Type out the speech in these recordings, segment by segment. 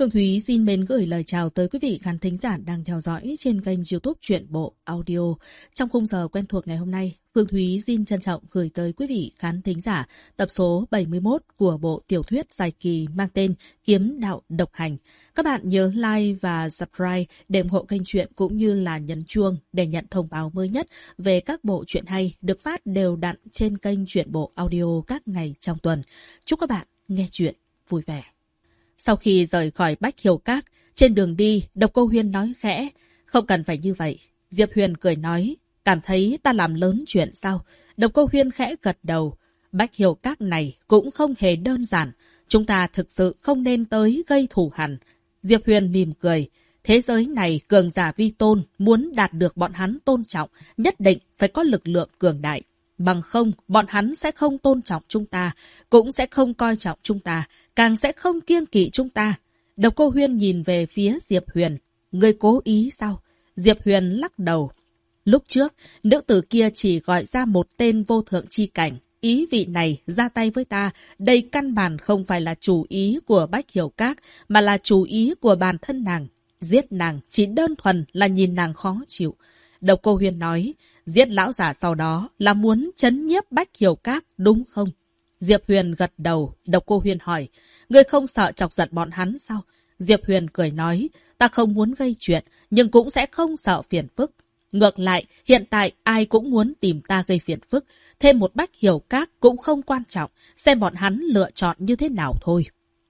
Phương Thúy xin mến gửi lời chào tới quý vị khán thính giả đang theo dõi trên kênh YouTube Truyện Bộ Audio. Trong khung giờ quen thuộc ngày hôm nay, Phương Thúy xin trân trọng gửi tới quý vị khán thính giả tập số 71 của bộ tiểu thuyết dài kỳ mang tên Kiếm Đạo Độc Hành. Các bạn nhớ like và subscribe để ủng hộ kênh truyện cũng như là nhấn chuông để nhận thông báo mới nhất về các bộ truyện hay được phát đều đặn trên kênh Truyện Bộ Audio các ngày trong tuần. Chúc các bạn nghe truyện vui vẻ. Sau khi rời khỏi Bách Hiểu Các, trên đường đi, Độc Cô Huyên nói khẽ, không cần phải như vậy. Diệp Huyền cười nói, cảm thấy ta làm lớn chuyện sao? Độc Cô Huyên khẽ gật đầu, Bách Hiểu Các này cũng không hề đơn giản, chúng ta thực sự không nên tới gây thù hằn. Diệp Huyền mỉm cười, thế giới này cường giả vi tôn, muốn đạt được bọn hắn tôn trọng, nhất định phải có lực lượng cường đại. Bằng không, bọn hắn sẽ không tôn trọng chúng ta, cũng sẽ không coi trọng chúng ta, càng sẽ không kiêng kỵ chúng ta. Độc Cô Huyên nhìn về phía Diệp Huyền. Ngươi cố ý sao? Diệp Huyền lắc đầu. Lúc trước, nữ tử kia chỉ gọi ra một tên vô thượng chi cảnh. Ý vị này ra tay với ta, đây căn bản không phải là chủ ý của Bách Hiểu Các, mà là chủ ý của bản thân nàng. Giết nàng chỉ đơn thuần là nhìn nàng khó chịu. Độc Cô Huyên nói, giết lão giả sau đó là muốn trấn nhiếp Bách Hiểu Các, đúng không? Diệp Huyền gật đầu. Độc Cô Huyên hỏi, ngươi không sợ chọc giận bọn hắn sao? Diệp Huyền cười nói, ta không muốn gây chuyện, nhưng cũng sẽ không sợ phiền phức. Ngược lại, hiện tại ai cũng muốn tìm ta gây phiền phức, thêm một Bách Hiểu Các cũng không quan trọng, xem bọn hắn lựa chọn như thế nào thôi.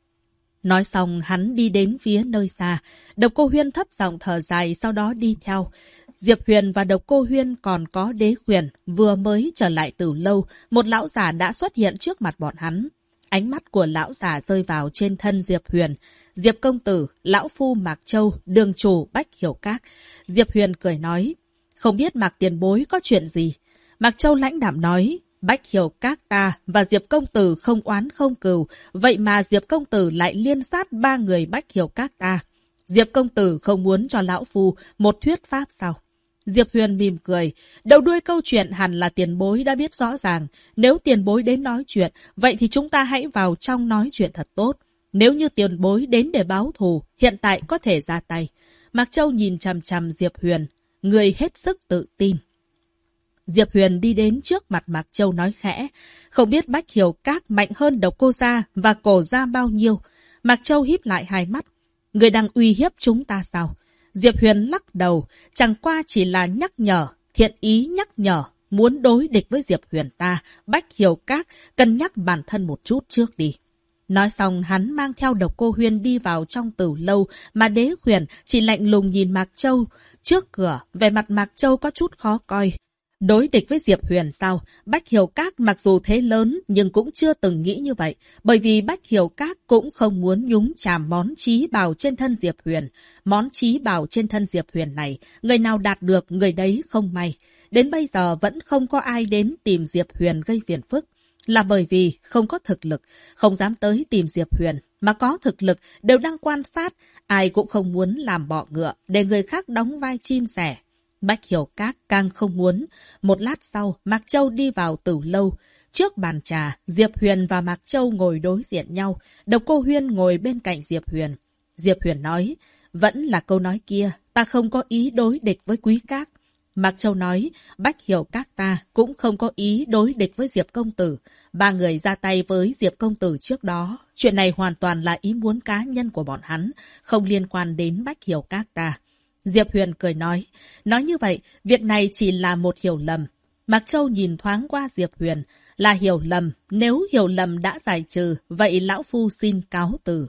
Nói xong hắn đi đến phía nơi xa. Độc Cô Huyên thấp giọng thở dài, sau đó đi theo. Diệp Huyền và Độc Cô Huyên còn có Đế Huyền vừa mới trở lại từ lâu, một lão giả đã xuất hiện trước mặt bọn hắn. Ánh mắt của lão giả rơi vào trên thân Diệp Huyền. Diệp công tử, lão phu Mạc Châu, đường chủ Bách Hiểu Các. Diệp Huyền cười nói, không biết Mạc tiền bối có chuyện gì? Mạc Châu lãnh đạm nói, Bách Hiểu Các ta và Diệp công tử không oán không cừu, vậy mà Diệp công tử lại liên sát 3 người Bách Hiểu Các ta. Diệp công tử không muốn cho lão phu một thuyết pháp sao? Diệp Huyền mỉm cười, đầu đuôi câu chuyện hẳn là tiền bối đã biết rõ ràng. Nếu tiền bối đến nói chuyện, vậy thì chúng ta hãy vào trong nói chuyện thật tốt. Nếu như tiền bối đến để báo thù, hiện tại có thể ra tay. Mạc Châu nhìn chằm chằm Diệp Huyền, người hết sức tự tin. Diệp Huyền đi đến trước mặt Mạc Châu nói khẽ, không biết Bách Hiểu Các mạnh hơn Độc Cô gia và Cổ gia bao nhiêu. Mạc Châu híp lại hai mắt, người đang uy hiếp chúng ta sao? Diệp Huyền lắc đầu, chẳng qua chỉ là nhắc nhở, thiện ý nhắc nhở, muốn đối địch với Diệp Huyền ta, Bách Hiểu Các, cân nhắc bản thân một chút trước đi. Nói xong hắn mang theo Độc Cô Huyên đi vào trong tử lâu, mà Đế Huyền chỉ lạnh lùng nhìn Mạc Châu. Trước cửa, vẻ mặt Mạc Châu có chút khó coi. Đối địch với Diệp Huyền sao? Bách Hiểu Các mặc dù thế lớn nhưng cũng chưa từng nghĩ như vậy. Bởi vì Bách Hiểu Các cũng không muốn nhúng chàm món trí bảo trên thân Diệp Huyền. Món trí bảo trên thân Diệp Huyền này, người nào đạt được người đấy không may. Đến bây giờ vẫn không có ai đến tìm Diệp Huyền gây phiền phức. Là bởi vì không có thực lực, không dám tới tìm Diệp Huyền. Mà có thực lực đều đang quan sát, ai cũng không muốn làm bọ ngựa để người khác đóng vai chim sẻ. Bách Hiểu Các càng không muốn. Một lát sau, Mạc Châu đi vào tử lâu. Trước bàn trà, Diệp Huyền và Mạc Châu ngồi đối diện nhau. Độc Cô Huyên ngồi bên cạnh Diệp Huyền. Diệp Huyền nói, vẫn là câu nói kia, ta không có ý đối địch với Quý Các. Mạc Châu nói, Bách Hiểu Các ta cũng không có ý đối địch với Diệp công tử. 3 người ra tay với Diệp công tử trước đó. Chuyện này hoàn toàn là ý muốn cá nhân của bọn hắn, không liên quan đến Bách Hiểu Các ta. Diệp Huyền cười nói như vậy, việc này chỉ là một hiểu lầm. Mạc Châu nhìn thoáng qua Diệp Huyền, là hiểu lầm, nếu hiểu lầm đã giải trừ, vậy lão phu xin cáo từ.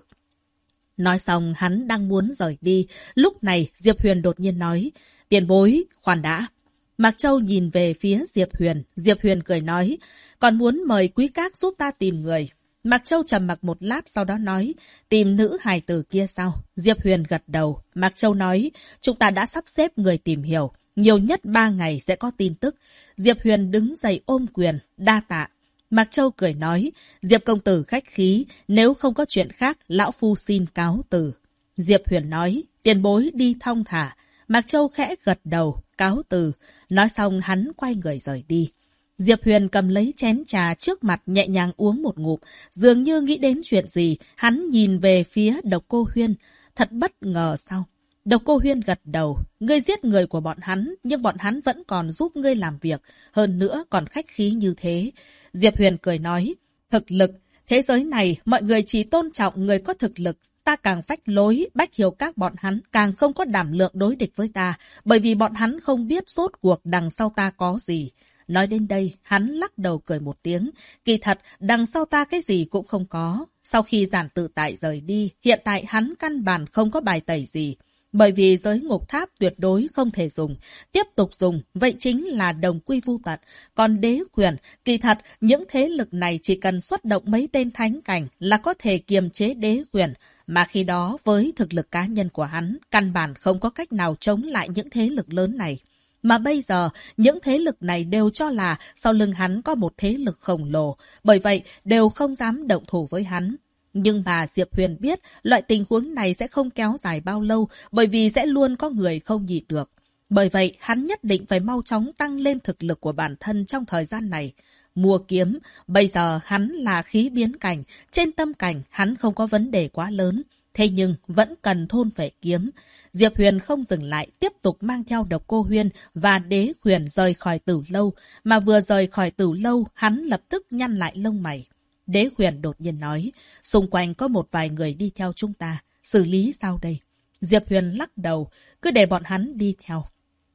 Nói xong hắn đang muốn rời đi, lúc này Diệp Huyền đột nhiên nói, tiền bối, khoan đã. Mạc Châu nhìn về phía Diệp Huyền cười nói, còn muốn mời Quý Các giúp ta tìm người. Mạc Châu trầm mặc một lát sau đó nói, tìm nữ hài tử kia sao? Diệp Huyền gật đầu. Mạc Châu nói, chúng ta đã sắp xếp người tìm hiểu. Nhiều nhất 3 ngày sẽ có tin tức. Diệp Huyền đứng dậy ôm quyền, đa tạ. Mạc Châu cười nói, Diệp công tử khách khí, nếu không có chuyện khác, lão phu xin cáo từ. Diệp Huyền nói, tiền bối đi thong thả. Mạc Châu khẽ gật đầu, cáo từ. Nói xong hắn quay người rời đi. Diệp Huyền cầm lấy chén trà trước mặt nhẹ nhàng uống một ngụm, dường như nghĩ đến chuyện gì, hắn nhìn về phía Độc Cô Huyên. thật bất ngờ sao? Độc Cô Huyên gật đầu. Ngươi giết người của bọn hắn, nhưng bọn hắn vẫn còn giúp ngươi làm việc. Hơn nữa còn khách khí như thế. Diệp Huyền cười nói, thực lực. Thế giới này, mọi người chỉ tôn trọng người có thực lực. Ta càng phách lối, Bách Hiểu Các bọn hắn càng không có đảm lượng đối địch với ta. Bởi vì bọn hắn không biết rốt cuộc đằng sau ta có gì. Nói đến đây, hắn lắc đầu cười một tiếng. Kỳ thật, đằng sau ta cái gì cũng không có. Sau khi Giản Tự Tại rời đi, hiện tại hắn căn bản không có bài tẩy gì. Bởi vì giới ngục tháp tuyệt đối không thể dùng. Tiếp tục dùng, vậy chính là đồng quy vu tận. Còn đế quyền, kỳ thật, những thế lực này chỉ cần xuất động mấy tên thánh cảnh là có thể kiềm chế đế quyền. Mà khi đó, với thực lực cá nhân của hắn, căn bản không có cách nào chống lại những thế lực lớn này. Mà bây giờ, những thế lực này đều cho là sau lưng hắn có một thế lực khổng lồ. Bởi vậy, đều không dám động thủ với hắn. Nhưng mà Diệp Huyền biết loại tình huống này sẽ không kéo dài bao lâu bởi vì sẽ luôn có người không nhịn được. Bởi vậy, hắn nhất định phải mau chóng tăng lên thực lực của bản thân trong thời gian này. Mua kiếm, bây giờ hắn là khí biến cảnh, trên tâm cảnh hắn không có vấn đề quá lớn. Thế nhưng vẫn cần thôn phệ kiếm. Diệp Huyền không dừng lại, tiếp tục mang theo Độc Cô Huyên và Đế Huyền rời khỏi Tử Lâu. Mà vừa rời khỏi Tử Lâu, hắn lập tức nhăn lại lông mày. Đế Huyền đột nhiên nói, xung quanh có một vài người đi theo chúng ta, xử lý sao đây? Diệp Huyền lắc đầu, cứ để bọn hắn đi theo.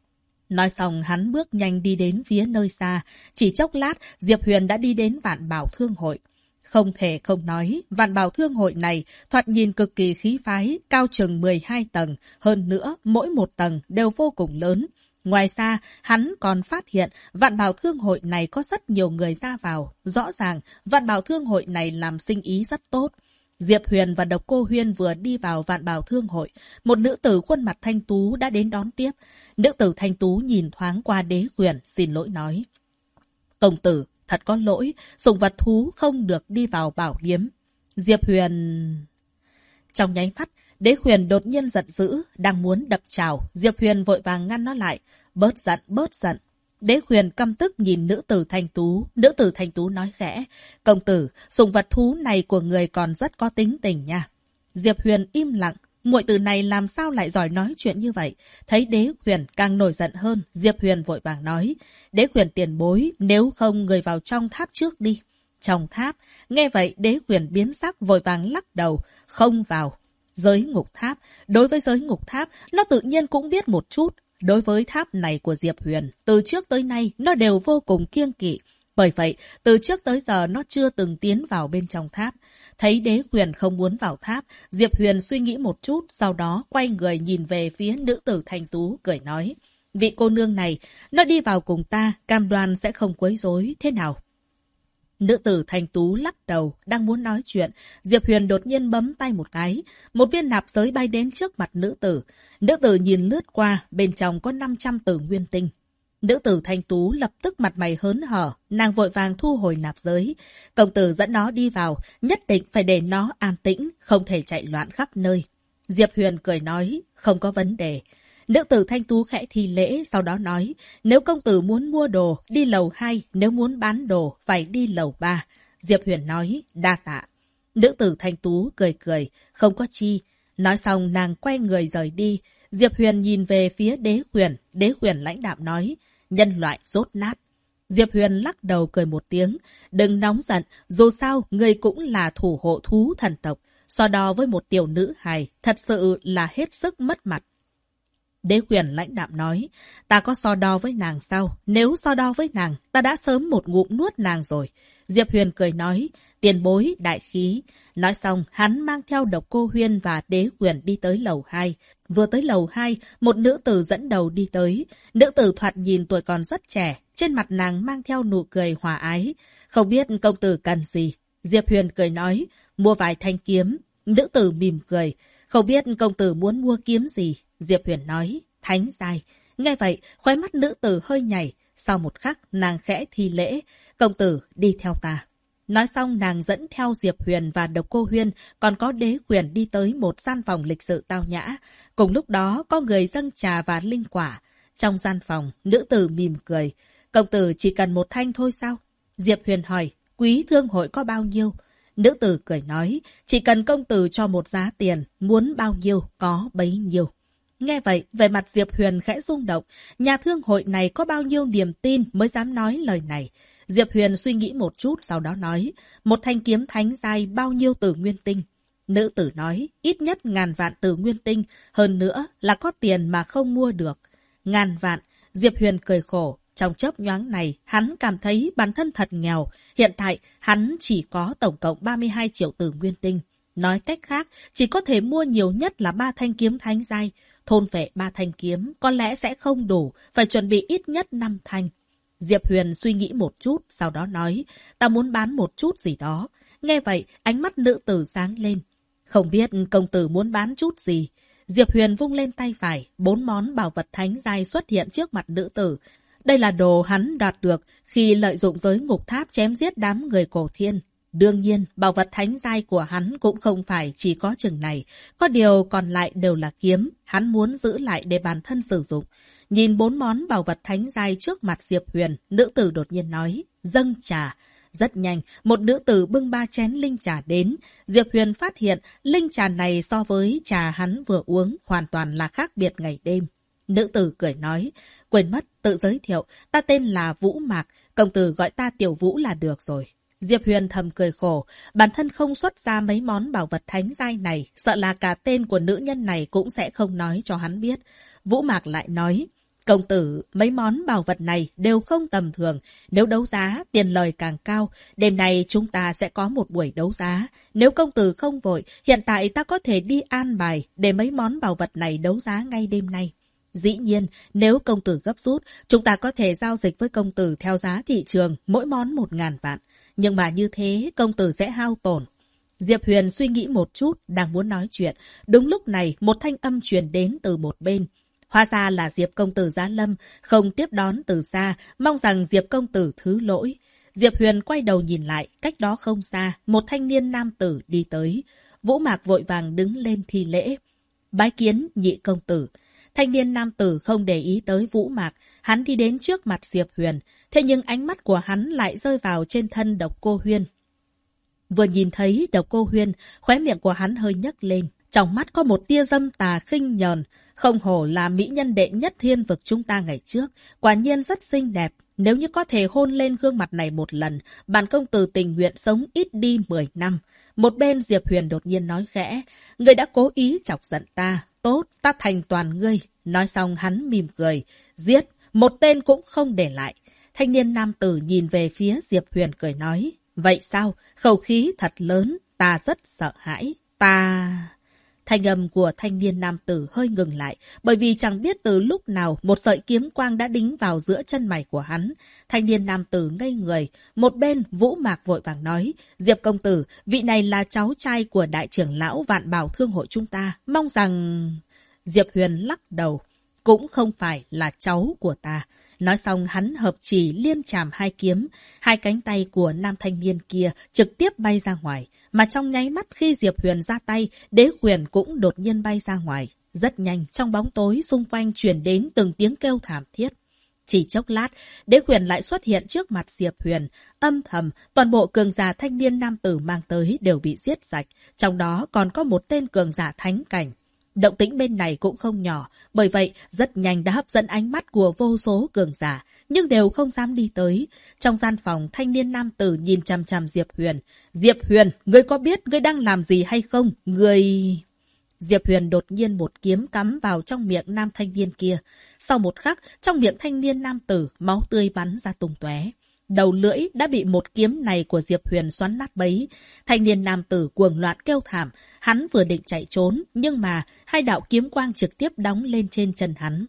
Nói xong hắn bước nhanh đi đến phía nơi xa, chỉ chốc lát Diệp Huyền đã đi đến Vạn Bảo Thương Hội. Không thể không nói, Vạn Bảo Thương Hội này thoạt nhìn cực kỳ khí phái, cao chừng 12 tầng, hơn nữa mỗi một tầng đều vô cùng lớn. Ngoài ra, hắn còn phát hiện Vạn Bảo Thương Hội này có rất nhiều người ra vào. Rõ ràng, Vạn Bảo Thương Hội này làm sinh ý rất tốt. Diệp Huyền và Độc Cô Huyên vừa đi vào Vạn Bảo Thương Hội. Một nữ tử khuôn mặt thanh tú đã đến đón tiếp. Nữ tử thanh tú nhìn thoáng qua Đế Huyền, xin lỗi nói. Công tử, thật có lỗi, sủng vật thú không được đi vào bảo điếm. Diệp Huyền... Trong nháy mắt, Đế Huyền đột nhiên giận dữ, đang muốn đập trào. Diệp Huyền vội vàng ngăn nó lại. Bớt giận, bớt giận. Đế Huyền căm tức nhìn nữ tử thanh tú. Nữ tử thanh tú nói khẽ. Công tử, sủng vật thú này của người còn rất có tính tình nha. Diệp Huyền im lặng. Muội tử này làm sao lại giỏi nói chuyện như vậy? Thấy Đế Huyền càng nổi giận hơn, Diệp Huyền vội vàng nói. Đế Huyền tiền bối, nếu không người vào trong tháp trước đi. Trong tháp, nghe vậy Đế Huyền biến sắc vội vàng lắc đầu. Không vào. Giới ngục tháp, đối với giới ngục tháp, nó tự nhiên cũng biết một chút. Đối với tháp này của Diệp Huyền, từ trước tới nay, nó đều vô cùng kiêng kỵ. Bởi vậy, từ trước tới giờ nó chưa từng tiến vào bên trong tháp. Thấy Đế Huyền không muốn vào tháp, Diệp Huyền suy nghĩ một chút, sau đó quay người nhìn về phía nữ tử thanh tú, cười nói. Vị cô nương này, nó đi vào cùng ta, cam đoan sẽ không quấy rối, thế nào? Nữ tử thanh tú lắc đầu, đang muốn nói chuyện. Diệp Huyền đột nhiên bấm tay một cái. Một viên nạp giới bay đến trước mặt nữ tử. Nữ tử nhìn lướt qua, bên trong có 500 tử nguyên tinh. Nữ tử thanh tú lập tức mặt mày hớn hở, nàng vội vàng thu hồi nạp giới. Công tử dẫn nó đi vào, nhất định phải để nó an tĩnh, không thể chạy loạn khắp nơi. Diệp Huyền cười nói, không có vấn đề. Nữ tử thanh tú khẽ thi lễ, sau đó nói, nếu công tử muốn mua đồ, đi lầu 2, nếu muốn bán đồ, phải đi lầu 3. Diệp Huyền nói, đa tạ. Nữ tử thanh tú cười cười, không có chi. Nói xong nàng quay người rời đi. Diệp Huyền nhìn về phía Đế Huyền lãnh đạm nói, nhân loại rốt nát. Diệp Huyền lắc đầu cười một tiếng, đừng nóng giận, dù sao người cũng là thủ hộ thú thần tộc. So đo với một tiểu nữ hài, thật sự là hết sức mất mặt. Đế Huyền lãnh đạm nói, ta có so đo với nàng sao? Nếu so đo với nàng, ta đã sớm một ngụm nuốt nàng rồi. Diệp Huyền cười nói, tiền bối, đại khí. Nói xong, hắn mang theo Độc Cô Huyên và Đế Huyền đi tới lầu 2. Vừa tới lầu 2, một nữ tử dẫn đầu đi tới. Nữ tử thoạt nhìn tuổi còn rất trẻ, trên mặt nàng mang theo nụ cười hòa ái. Không biết công tử cần gì? Diệp Huyền cười nói, mua vài thanh kiếm. Nữ tử mỉm cười, không biết công tử muốn mua kiếm gì? Diệp Huyền nói, thánh giai. Nghe vậy, khóe mắt nữ tử hơi nhảy. Sau một khắc, nàng khẽ thi lễ. Công tử, đi theo ta. Nói xong nàng dẫn theo Diệp Huyền và Độc Cô Huyên, còn có Đế Huyền đi tới một gian phòng lịch sự tao nhã. Cùng lúc đó, có người dâng trà và linh quả. Trong gian phòng, nữ tử mỉm cười. Công tử chỉ cần một thanh thôi sao? Diệp Huyền hỏi, quý thương hội có bao nhiêu? Nữ tử cười nói, chỉ cần công tử cho một giá tiền, muốn bao nhiêu có bấy nhiêu. Nghe vậy, về mặt Diệp Huyền khẽ rung động, nhà thương hội này có bao nhiêu niềm tin mới dám nói lời này. Diệp Huyền suy nghĩ một chút sau đó nói, một thanh kiếm thánh giai bao nhiêu tử nguyên tinh. Nữ tử nói, ít nhất 1000 vạn tử nguyên tinh, hơn nữa là có tiền mà không mua được. 1000 vạn, Diệp Huyền cười khổ, trong chớp nhoáng này, hắn cảm thấy bản thân thật nghèo. Hiện tại, hắn chỉ có tổng cộng 32 triệu tử nguyên tinh. Nói cách khác, chỉ có thể mua nhiều nhất là 3 thanh kiếm thánh giai. Thôn vệ 3 thanh kiếm có lẽ sẽ không đủ, phải chuẩn bị ít nhất 5 thanh. Diệp Huyền suy nghĩ một chút, sau đó nói, ta muốn bán một chút gì đó. Nghe vậy, ánh mắt nữ tử sáng lên. Không biết công tử muốn bán chút gì. Diệp Huyền vung lên tay phải, 4 món bảo vật thánh giai xuất hiện trước mặt nữ tử. Đây là đồ hắn đoạt được khi lợi dụng giới ngục tháp chém giết đám người cổ thiên. Đương nhiên, bảo vật thánh giai của hắn cũng không phải chỉ có chừng này. Có điều còn lại đều là kiếm, hắn muốn giữ lại để bản thân sử dụng. Nhìn 4 món bảo vật thánh giai trước mặt Diệp Huyền, nữ tử đột nhiên nói, dâng trà. Rất nhanh, một nữ tử bưng 3 chén linh trà đến. Diệp Huyền phát hiện linh trà này so với trà hắn vừa uống hoàn toàn là khác biệt ngày đêm. Nữ tử cười nói, quên mất tự giới thiệu, ta tên là Vũ Mạc, công tử gọi ta Tiểu Vũ là được rồi. Diệp Huyền thầm cười khổ, bản thân không xuất ra mấy món bảo vật thánh giai này, sợ là cả tên của nữ nhân này cũng sẽ không nói cho hắn biết. Vũ Mạc lại nói, công tử, mấy món bảo vật này đều không tầm thường, nếu đấu giá, tiền lời càng cao, đêm nay chúng ta sẽ có một buổi đấu giá. Nếu công tử không vội, hiện tại ta có thể đi an bài để mấy món bảo vật này đấu giá ngay đêm nay. Dĩ nhiên, nếu công tử gấp rút, chúng ta có thể giao dịch với công tử theo giá thị trường, mỗi món 1000 vạn. Nhưng mà như thế, công tử sẽ hao tổn. Diệp Huyền suy nghĩ một chút, đang muốn nói chuyện. Đúng lúc này, một thanh âm truyền đến từ một bên. Hóa ra là Diệp công tử Giá Lâm, không tiếp đón từ xa, mong rằng Diệp công tử thứ lỗi. Diệp Huyền quay đầu nhìn lại, cách đó không xa, một thanh niên nam tử đi tới. Vũ Mạc vội vàng đứng lên thi lễ. Bái kiến nhị công tử. Thanh niên nam tử không để ý tới Vũ Mạc, hắn đi đến trước mặt Diệp Huyền, thế nhưng ánh mắt của hắn lại rơi vào trên thân Độc Cô Huyên. Vừa nhìn thấy Độc Cô Huyên, khóe miệng của hắn hơi nhấc lên, trong mắt có một tia dâm tà khinh nhờn, không hổ là mỹ nhân đệ nhất thiên vực chúng ta ngày trước, quả nhiên rất xinh đẹp. Nếu như có thể hôn lên gương mặt này một lần, bản công tử tình nguyện sống ít đi 10 năm. Một bên Diệp Huyền đột nhiên nói khẽ, người đã cố ý chọc giận ta, tốt, ta thành toàn ngươi. Nói xong hắn mỉm cười, giết, một tên cũng không để lại. Thanh niên nam tử nhìn về phía Diệp Huyền cười nói, vậy sao, khẩu khí thật lớn, ta rất sợ hãi, ta... Thanh âm của thanh niên nam tử hơi ngừng lại, bởi vì chẳng biết từ lúc nào một sợi kiếm quang đã đính vào giữa chân mày của hắn. Thanh niên nam tử ngây người, một bên Vũ Mạc vội vàng nói, Diệp công tử, vị này là cháu trai của đại trưởng lão Vạn Bảo Thương hội chúng ta, mong rằng... Diệp Huyền lắc đầu, cũng không phải là cháu của ta. Nói xong hắn hợp chỉ liên chạm 2 kiếm, 2 cánh tay của nam thanh niên kia trực tiếp bay ra ngoài. Mà trong nháy mắt khi Diệp Huyền ra tay, đế quyền cũng đột nhiên bay ra ngoài. Rất nhanh, trong bóng tối xung quanh truyền đến từng tiếng kêu thảm thiết. Chỉ chốc lát, đế quyền lại xuất hiện trước mặt Diệp Huyền. Âm thầm, toàn bộ cường giả thanh niên nam tử mang tới đều bị giết sạch. Trong đó còn có một tên cường giả thánh cảnh. Động tĩnh bên này cũng không nhỏ, bởi vậy rất nhanh đã hấp dẫn ánh mắt của vô số cường giả, nhưng đều không dám đi tới. Trong gian phòng, thanh niên nam tử nhìn chằm chằm Diệp Huyền. Diệp Huyền, ngươi có biết ngươi đang làm gì hay không? Ngươi... Diệp Huyền đột nhiên một kiếm cắm vào trong miệng nam thanh niên kia. Sau một khắc, trong miệng thanh niên nam tử, máu tươi bắn ra tung tóe. Đầu lưỡi đã bị một kiếm này của Diệp Huyền xoắn nát bấy. Thanh niên nam tử cuồng loạn kêu thảm. Hắn vừa định chạy trốn, nhưng mà 2 đạo kiếm quang trực tiếp đóng lên trên chân hắn.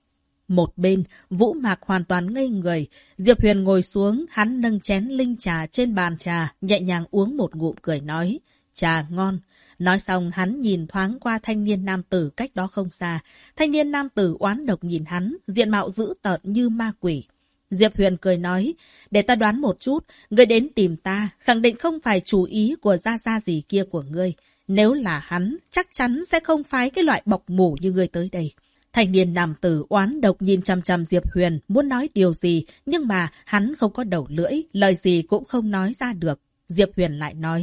Một bên, Vũ Mạc hoàn toàn ngây người. Diệp Huyền ngồi xuống, hắn nâng chén linh trà trên bàn trà, nhẹ nhàng uống một ngụm cười nói, trà ngon. Nói xong hắn nhìn thoáng qua thanh niên nam tử cách đó không xa. Thanh niên nam tử oán độc nhìn hắn, diện mạo dữ tợn như ma quỷ. Diệp Huyền cười nói, để ta đoán một chút, ngươi đến tìm ta, khẳng định không phải chủ ý của gia gia gì kia của ngươi. Nếu là hắn, chắc chắn sẽ không phái cái loại bọc mủ như ngươi tới đây. Thanh niên nam tử oán độc nhìn chằm chằm Diệp Huyền, muốn nói điều gì, nhưng mà hắn không có đầu lưỡi, lời gì cũng không nói ra được. Diệp Huyền lại nói,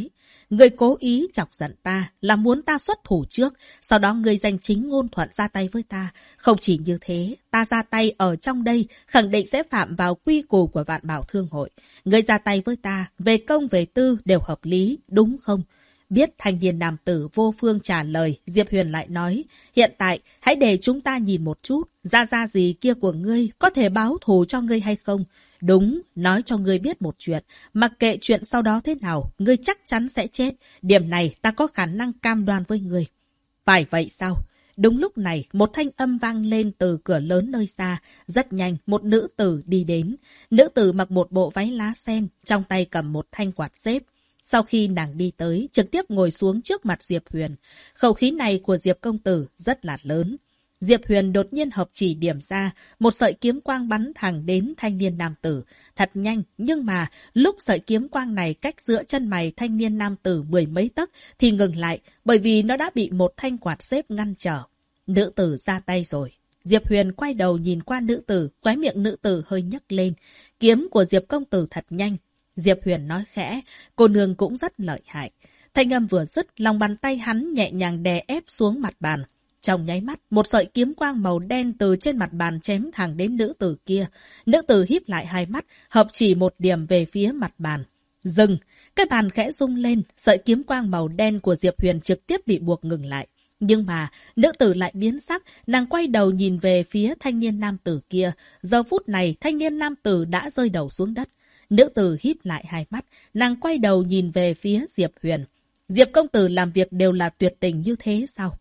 Ngươi cố ý chọc giận ta, là muốn ta xuất thủ trước, sau đó ngươi danh chính ngôn thuận ra tay với ta. Không chỉ như thế, ta ra tay ở trong đây, khẳng định sẽ phạm vào quy củ của Vạn Bảo Thương hội. Ngươi ra tay với ta, về công về tư đều hợp lý, đúng không? Biết thanh niên nam tử vô phương trả lời, Diệp Huyền lại nói, hiện tại, hãy để chúng ta nhìn một chút, ra gì kia của ngươi có thể báo thù cho ngươi hay không? Đúng, nói cho ngươi biết một chuyện, mặc kệ chuyện sau đó thế nào, ngươi chắc chắn sẽ chết. Điểm này ta có khả năng cam đoan với ngươi. Phải vậy sao? Đúng lúc này, một thanh âm vang lên từ cửa lớn nơi xa. Rất nhanh, một nữ tử đi đến. Nữ tử mặc một bộ váy lá sen, trong tay cầm một thanh quạt xếp. Sau khi nàng đi tới, trực tiếp ngồi xuống trước mặt Diệp Huyền. Khẩu khí này của Diệp công tử rất là lớn. Diệp Huyền đột nhiên hợp chỉ điểm ra, một sợi kiếm quang bắn thẳng đến thanh niên nam tử. Thật nhanh, nhưng mà lúc sợi kiếm quang này cách giữa chân mày thanh niên nam tử 10 mấy tấc thì ngừng lại, bởi vì nó đã bị một thanh quạt xếp ngăn trở. Nữ tử ra tay rồi. Diệp Huyền quay đầu nhìn qua nữ tử, khóe miệng nữ tử hơi nhấc lên. Kiếm của Diệp công tử thật nhanh. Diệp Huyền nói khẽ, cô nương cũng rất lợi hại. Thanh âm vừa dứt, lòng bàn tay hắn nhẹ nhàng đè ép xuống mặt bàn. Trong nháy mắt, một sợi kiếm quang màu đen từ trên mặt bàn chém thẳng đến nữ tử kia. Nữ tử híp lại hai mắt, hợp chỉ một điểm về phía mặt bàn. Dừng! Cái bàn khẽ rung lên, sợi kiếm quang màu đen của Diệp Huyền trực tiếp bị buộc ngừng lại. Nhưng mà, nữ tử lại biến sắc, nàng quay đầu nhìn về phía thanh niên nam tử kia. Giờ phút này, thanh niên nam tử đã rơi đầu xuống đất. Nữ tử híp lại hai mắt, nàng quay đầu nhìn về phía Diệp Huyền. Diệp công tử làm việc đều là tuyệt tình như thế sao?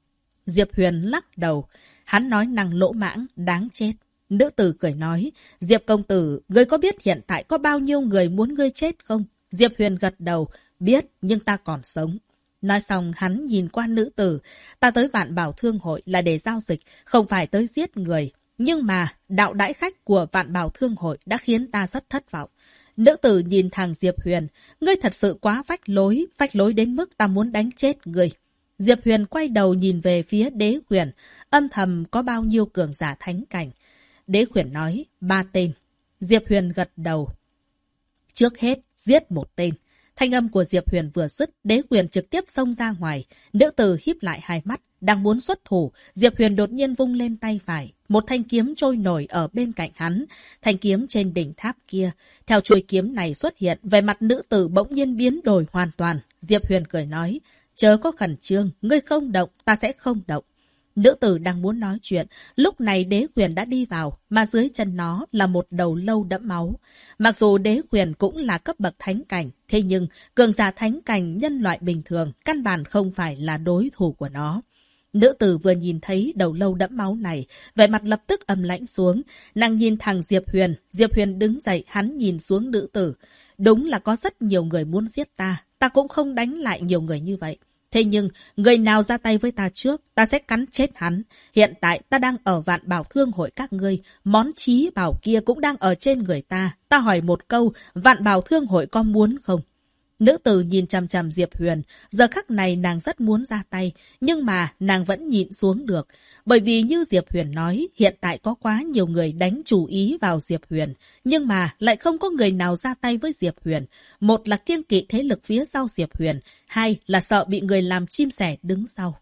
Diệp Huyền lắc đầu. Hắn nói năng lỗ mãng, đáng chết. Nữ tử cười nói, Diệp công tử, ngươi có biết hiện tại có bao nhiêu người muốn ngươi chết không? Diệp Huyền gật đầu, biết, nhưng ta còn sống. Nói xong hắn nhìn qua nữ tử, ta tới Vạn Bảo Thương hội là để giao dịch, không phải tới giết người. Nhưng mà, đạo đãi khách của Vạn Bảo Thương hội đã khiến ta rất thất vọng. Nữ tử nhìn thằng Diệp Huyền, ngươi thật sự quá phách lối đến mức ta muốn đánh chết ngươi. Diệp Huyền quay đầu nhìn về phía Đế Huyền, âm thầm có bao nhiêu cường giả thánh cảnh. Đế Huyền nói, 3 tên. Diệp Huyền gật đầu. Trước hết, giết một tên. Thanh âm của Diệp Huyền vừa dứt, Đế Huyền trực tiếp xông ra ngoài. Nữ tử híp lại hai mắt, đang muốn xuất thủ. Diệp Huyền đột nhiên vung lên tay phải. Một thanh kiếm trôi nổi ở bên cạnh hắn. Thanh kiếm trên đỉnh tháp kia. Theo chuôi kiếm này xuất hiện, vẻ mặt nữ tử bỗng nhiên biến đổi hoàn toàn. Diệp Huyền cười nói, chớ có khẩn trương, ngươi không động, ta sẽ không động. Nữ tử đang muốn nói chuyện, lúc này Đế Huyền đã đi vào, mà dưới chân nó là một đầu lâu đẫm máu. Mặc dù Đế Huyền cũng là cấp bậc thánh cảnh, thế nhưng cường giả thánh cảnh nhân loại bình thường căn bản không phải là đối thủ của nó. Nữ tử vừa nhìn thấy đầu lâu đẫm máu này, vẻ mặt lập tức âm lãnh xuống. Nàng nhìn thẳng Diệp Huyền đứng dậy, hắn nhìn xuống nữ tử. Đúng là có rất nhiều người muốn giết ta, ta cũng không đánh lại nhiều người như vậy. Thế nhưng, người nào ra tay với ta trước, ta sẽ cắn chết hắn. Hiện tại, ta đang ở Vạn Bảo Thương hội các ngươi. Món chí bảo kia cũng đang ở trên người ta. Ta hỏi một câu, Vạn Bảo Thương hội có muốn không? Nữ tử nhìn chằm chằm Diệp Huyền. Giờ khắc này nàng rất muốn ra tay, nhưng mà nàng vẫn nhịn xuống được. Bởi vì như Diệp Huyền nói, hiện tại có quá nhiều người đánh chủ ý vào Diệp Huyền. Nhưng mà lại không có người nào ra tay với Diệp Huyền. Một là kiêng kỵ thế lực phía sau Diệp Huyền. Hai là sợ bị người làm chim sẻ đứng sau.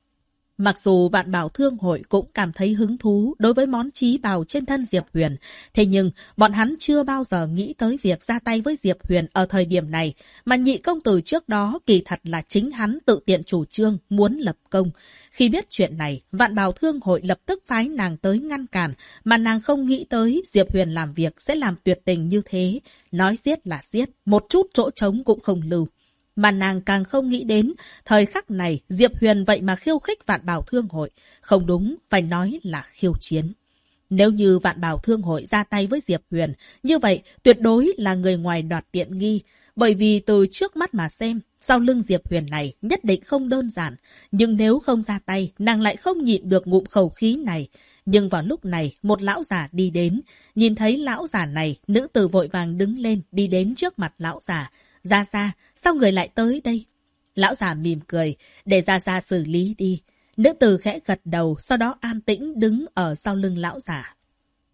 Mặc dù Vạn Bảo Thương hội cũng cảm thấy hứng thú đối với món chí bào trên thân Diệp Huyền, thế nhưng bọn hắn chưa bao giờ nghĩ tới việc ra tay với Diệp Huyền ở thời điểm này, mà nhị công tử trước đó kỳ thật là chính hắn tự tiện chủ trương muốn lập công. Khi biết chuyện này, Vạn Bảo Thương hội lập tức phái nàng tới ngăn cản, mà nàng không nghĩ tới Diệp Huyền làm việc sẽ làm tuyệt tình như thế. Nói giết là giết, một chút chỗ trống cũng không lưu. Mà nàng càng không nghĩ đến, thời khắc này Diệp Huyền vậy mà khiêu khích Vạn Bảo Thương hội. Không đúng, phải nói là khiêu chiến. Nếu như Vạn Bảo Thương hội ra tay với Diệp Huyền, như vậy tuyệt đối là người ngoài đoạt tiện nghi. Bởi vì từ trước mắt mà xem, sau lưng Diệp Huyền này nhất định không đơn giản. Nhưng nếu không ra tay, nàng lại không nhịn được ngụm khẩu khí này. Nhưng vào lúc này, một lão già đi đến. Nhìn thấy lão già này, nữ tử vội vàng đứng lên, đi đến trước mặt lão già. Gia Gia, sao người lại tới đây? Lão già mỉm cười, để Gia Gia xử lý đi. Nữ tử khẽ gật đầu, sau đó an tĩnh đứng ở sau lưng lão già.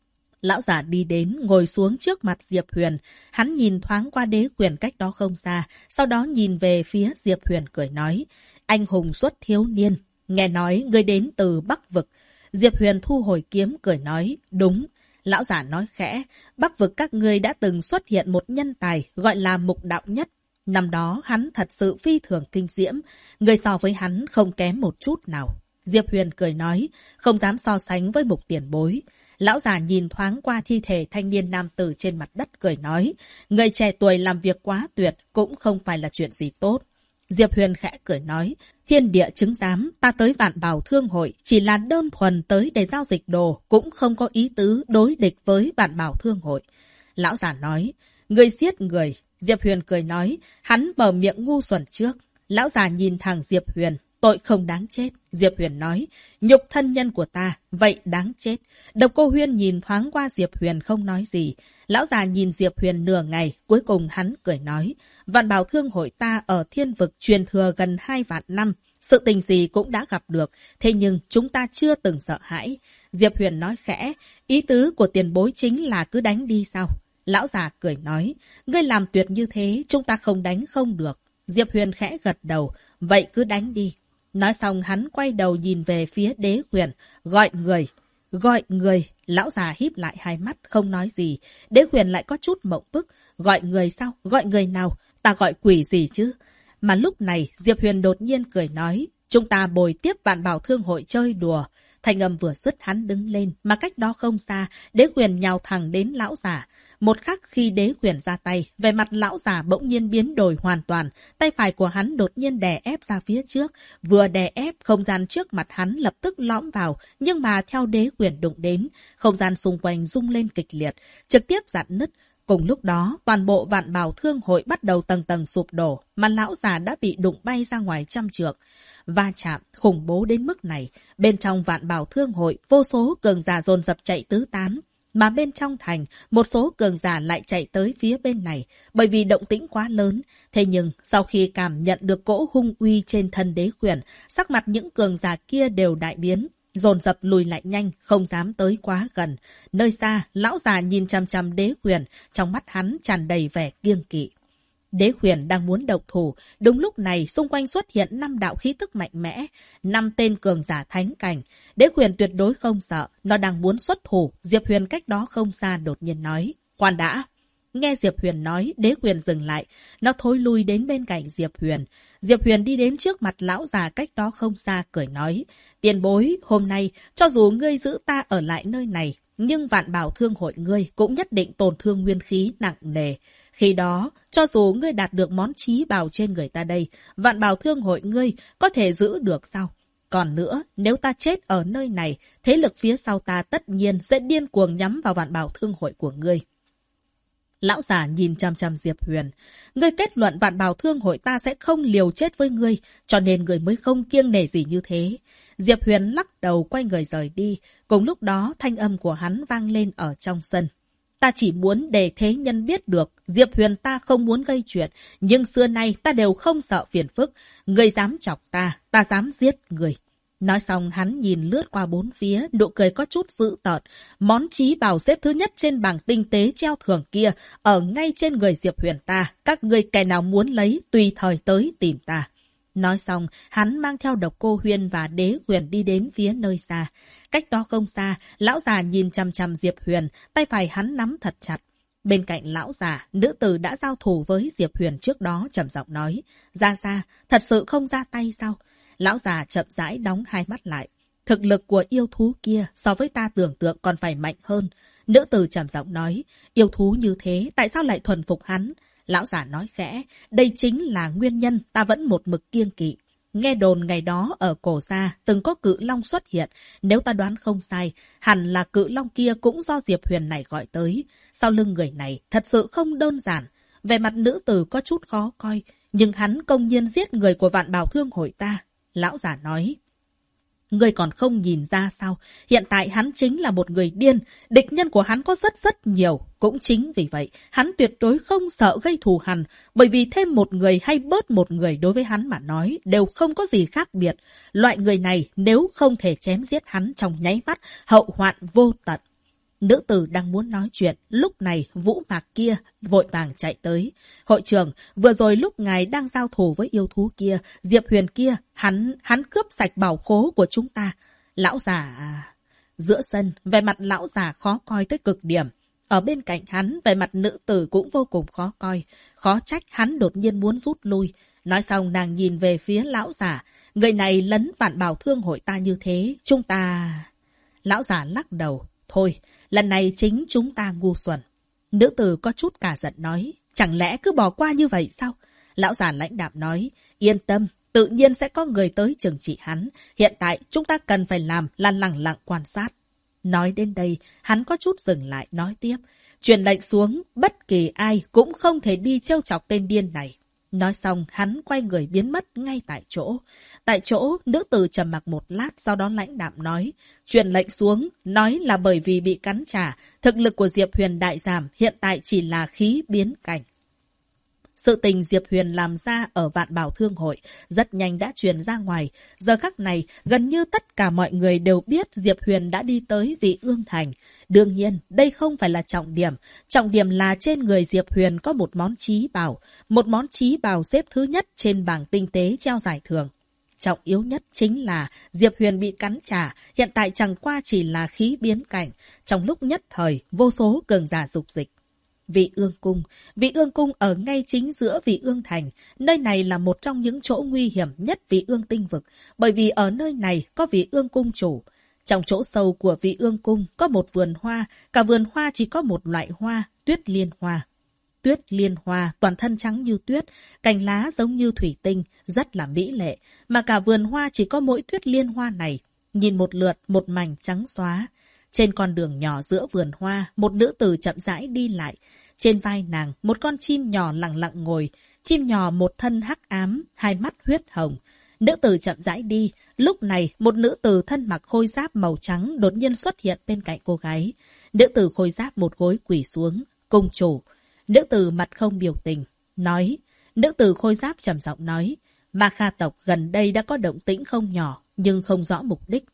Lão già đi đến, ngồi xuống trước mặt Diệp Huyền. Hắn nhìn thoáng qua Đế Quyền cách đó không xa, sau đó nhìn về phía Diệp Huyền cười nói. Anh hùng xuất thiếu niên, nghe nói ngươi đến từ Bắc Vực. Diệp Huyền thu hồi kiếm cười nói, đúng. Lão già nói khẽ, Bắc Vực các ngươi đã từng xuất hiện một nhân tài gọi là Mục Đạo Nhất. Năm đó hắn thật sự phi thường kinh diễm, người so với hắn không kém một chút nào. Diệp Huyền cười nói, không dám so sánh với Mục tiền bối. Lão già nhìn thoáng qua thi thể thanh niên nam tử trên mặt đất cười nói, người trẻ tuổi làm việc quá tuyệt cũng không phải là chuyện gì tốt. Diệp Huyền khẽ cười nói, thiên địa chứng giám, ta tới Vạn Bảo Thương Hội chỉ là đơn thuần tới để giao dịch đồ, cũng không có ý tứ đối địch với Vạn Bảo Thương Hội. Lão già nói, người giết người. Diệp Huyền cười nói, hắn mở miệng ngu xuẩn trước. Lão già nhìn thẳng Diệp Huyền, tội không đáng chết. Diệp Huyền nói, nhục thân nhân của ta, vậy đáng chết. Độc Cô Huyên nhìn thoáng qua Diệp Huyền không nói gì. Lão già nhìn Diệp Huyền nửa ngày, cuối cùng hắn cười nói, Vạn Bảo Thương Hội ta ở thiên vực truyền thừa gần 2 vạn năm. Sự tình gì cũng đã gặp được, thế nhưng chúng ta chưa từng sợ hãi. Diệp Huyền nói khẽ, ý tứ của tiền bối chính là cứ đánh đi sao? Lão già cười nói, ngươi làm tuyệt như thế, chúng ta không đánh không được. Diệp Huyền khẽ gật đầu, vậy cứ đánh đi. Nói xong hắn quay đầu nhìn về phía Đế Huyền, gọi người. Gọi người, lão già híp lại hai mắt, không nói gì. Đế Huyền lại có chút mộng bức, gọi người sao? Gọi người nào? Ta gọi quỷ gì chứ? Mà lúc này, Diệp Huyền đột nhiên cười nói, chúng ta bồi tiếp Vạn Bảo Thương Hội chơi đùa. Thanh âm vừa dứt hắn đứng lên, mà cách đó không xa, Đế Huyền nhào thẳng đến lão già. Một khắc khi Đế Huyền ra tay, về mặt lão già bỗng nhiên biến đổi hoàn toàn, tay phải của hắn đột nhiên đè ép ra phía trước, vừa đè ép, không gian trước mặt hắn lập tức lõm vào, nhưng mà theo Đế Huyền đụng đến, không gian xung quanh rung lên kịch liệt, trực tiếp rạn nứt. Cùng lúc đó, toàn bộ Vạn Bảo Thương Hội bắt đầu tầng tầng sụp đổ, mà lão già đã bị đụng bay ra ngoài trăm trượng. Va chạm khủng bố đến mức này, bên trong Vạn Bảo Thương Hội, vô số cường giả dồn dập chạy tứ tán. Mà bên trong thành, một số cường giả lại chạy tới phía bên này, bởi vì động tĩnh quá lớn. Thế nhưng, sau khi cảm nhận được cỗ hung uy trên thân Đế Huyền, sắc mặt những cường giả kia đều đại biến. Dồn dập lùi lại nhanh, không dám tới quá gần. Nơi xa, lão già nhìn chằm chằm Đế Huyền, trong mắt hắn tràn đầy vẻ kiêng kỵ. Đế Huyền đang muốn độc thủ, đúng lúc này xung quanh xuất hiện 5 đạo khí tức mạnh mẽ, 5 tên cường giả thánh cảnh. Đế Huyền tuyệt đối không sợ, nó đang muốn xuất thủ. Diệp Huyền cách đó không xa đột nhiên nói, khoan đã. Nghe Diệp Huyền nói, Đế Huyền dừng lại, nó thối lui đến bên cạnh Diệp Huyền. Diệp Huyền đi đến trước mặt lão già cách đó không xa cười nói, tiền bối, hôm nay, cho dù ngươi giữ ta ở lại nơi này, nhưng Vạn Bảo Thương Hội ngươi cũng nhất định tổn thương nguyên khí nặng nề. Khi đó, cho dù ngươi đạt được món chí bảo trên người ta đây, Vạn Bảo Thương Hội ngươi có thể giữ được sao? Còn nữa, nếu ta chết ở nơi này, thế lực phía sau ta tất nhiên sẽ điên cuồng nhắm vào Vạn Bảo Thương Hội của ngươi. Lão già nhìn chằm chằm Diệp Huyền. Ngươi kết luận Vạn Bảo Thương Hội ta sẽ không liều chết với ngươi, cho nên ngươi mới không kiêng nể gì như thế. Diệp Huyền lắc đầu quay người rời đi. Cùng lúc đó, thanh âm của hắn vang lên ở trong sân. Ta chỉ muốn để thế nhân biết được, Diệp Huyền ta không muốn gây chuyện, nhưng xưa nay ta đều không sợ phiền phức. Ngươi dám chọc ta dám giết người. Nói xong hắn nhìn lướt qua bốn phía, nụ cười có chút dữ tợn. Món chí bảo xếp thứ nhất trên bảng tinh tế treo thưởng kia, ở ngay trên người Diệp Huyền ta. Các ngươi kẻ nào muốn lấy, tùy thời tới tìm ta. Nói xong, hắn mang theo Độc Cô Huyên và Đế Huyền đi đến phía nơi xa. Cách đó không xa, lão già nhìn chằm chằm Diệp Huyền, tay phải hắn nắm thật chặt. Bên cạnh lão già, nữ tử đã giao thủ với Diệp Huyền trước đó trầm giọng nói, ra thật sự không ra tay sao? Lão già chậm rãi đóng hai mắt lại. Thực lực của yêu thú kia so với ta tưởng tượng còn phải mạnh hơn. Nữ tử trầm giọng nói, yêu thú như thế tại sao lại thuần phục hắn? Lão già nói khẽ, đây chính là nguyên nhân ta vẫn một mực kiêng kỵ. Nghe đồn ngày đó ở cổ gia từng có cự long xuất hiện, nếu ta đoán không sai, hẳn là cự long kia cũng do Diệp Huyền này gọi tới. Sau lưng người này thật sự không đơn giản. Về mặt nữ tử có chút khó coi, nhưng hắn công nhiên giết người của Vạn Bảo Thương Hội ta. Lão già nói, ngươi còn không nhìn ra sao? Hiện tại hắn chính là một người điên, địch nhân của hắn có rất nhiều. Cũng chính vì vậy, hắn tuyệt đối không sợ gây thù hằn, bởi vì thêm một người hay bớt một người đối với hắn mà nói đều không có gì khác biệt. Loại người này nếu không thể chém giết hắn trong nháy mắt, hậu hoạn vô tận. Nữ tử đang muốn nói chuyện, lúc này Vũ Mạc kia vội vàng chạy tới. Hội trưởng, vừa rồi lúc ngài đang giao thủ với yêu thú kia, Diệp Huyền kia, hắn cướp sạch bảo khố của chúng ta. Lão già... Giữa sân, vẻ mặt lão già khó coi tới cực điểm. Ở bên cạnh hắn, vẻ mặt nữ tử cũng vô cùng khó coi. Khó trách hắn đột nhiên muốn rút lui. Nói xong nàng nhìn về phía lão già. Người này lấn Vạn Bảo Thương hội ta như thế, chúng ta... Lão già lắc đầu. Thôi, lần này chính chúng ta ngu xuẩn. Nữ tử có chút cả giận nói. Chẳng lẽ cứ bỏ qua như vậy sao? Lão già lãnh đạm nói. Yên tâm, tự nhiên sẽ có người tới trừng trị hắn. Hiện tại chúng ta cần phải làm là lẳng lặng quan sát. Nói đến đây, hắn có chút dừng lại nói tiếp. Truyền lệnh xuống, bất kỳ ai cũng không thể đi trêu chọc tên điên này. Nói xong, hắn quay người biến mất ngay tại chỗ. Tại chỗ, nữ tử trầm mặc một lát, sau đó lãnh đạm nói. Truyền lệnh xuống, nói là bởi vì bị cắn trả. Thực lực của Diệp Huyền đại giảm, hiện tại chỉ là khí biến cảnh. Sự tình Diệp Huyền làm ra ở Vạn Bảo Thương hội rất nhanh đã truyền ra ngoài. Giờ khắc này, gần như tất cả mọi người đều biết Diệp Huyền đã đi tới Vị Ương Thành. Đương nhiên, đây không phải là trọng điểm. Trọng điểm là trên người Diệp Huyền có một món chí bảo. Một món chí bảo xếp thứ nhất trên bảng tinh tế treo giải thưởng. Trọng yếu nhất chính là Diệp Huyền bị cắn trả, hiện tại chẳng qua chỉ là khí biến cảnh. Trong lúc nhất thời, vô số cường giả dục dịch. Vị Ương Cung ở ngay chính giữa Vị Ương Thành. Nơi này là một trong những chỗ nguy hiểm nhất Vị Ương tinh vực, bởi vì ở nơi này có Vị Ương Cung chủ. Trong chỗ sâu của Vị Ương Cung có một vườn hoa, cả vườn hoa chỉ có một loại hoa, tuyết liên hoa. Tuyết liên hoa toàn thân trắng như tuyết, cành lá giống như thủy tinh, rất là mỹ lệ, mà cả vườn hoa chỉ có mỗi tuyết liên hoa này. Nhìn một lượt, một mảnh trắng xóa. Trên con đường nhỏ giữa vườn hoa, một nữ tử chậm rãi đi lại. Trên vai nàng, một con chim nhỏ lặng lặng ngồi. Chim nhỏ một thân hắc ám, hai mắt huyết hồng. Nữ tử chậm rãi đi. Lúc này, một nữ tử thân mặc khôi giáp màu trắng đột nhiên xuất hiện bên cạnh cô gái. Nữ tử khôi giáp một gối quỳ xuống. Cung chủ. Nữ tử mặt không biểu tình. Nói. Nữ tử khôi giáp trầm giọng nói. Ma Kha tộc gần đây đã có động tĩnh không nhỏ, nhưng không rõ mục đích.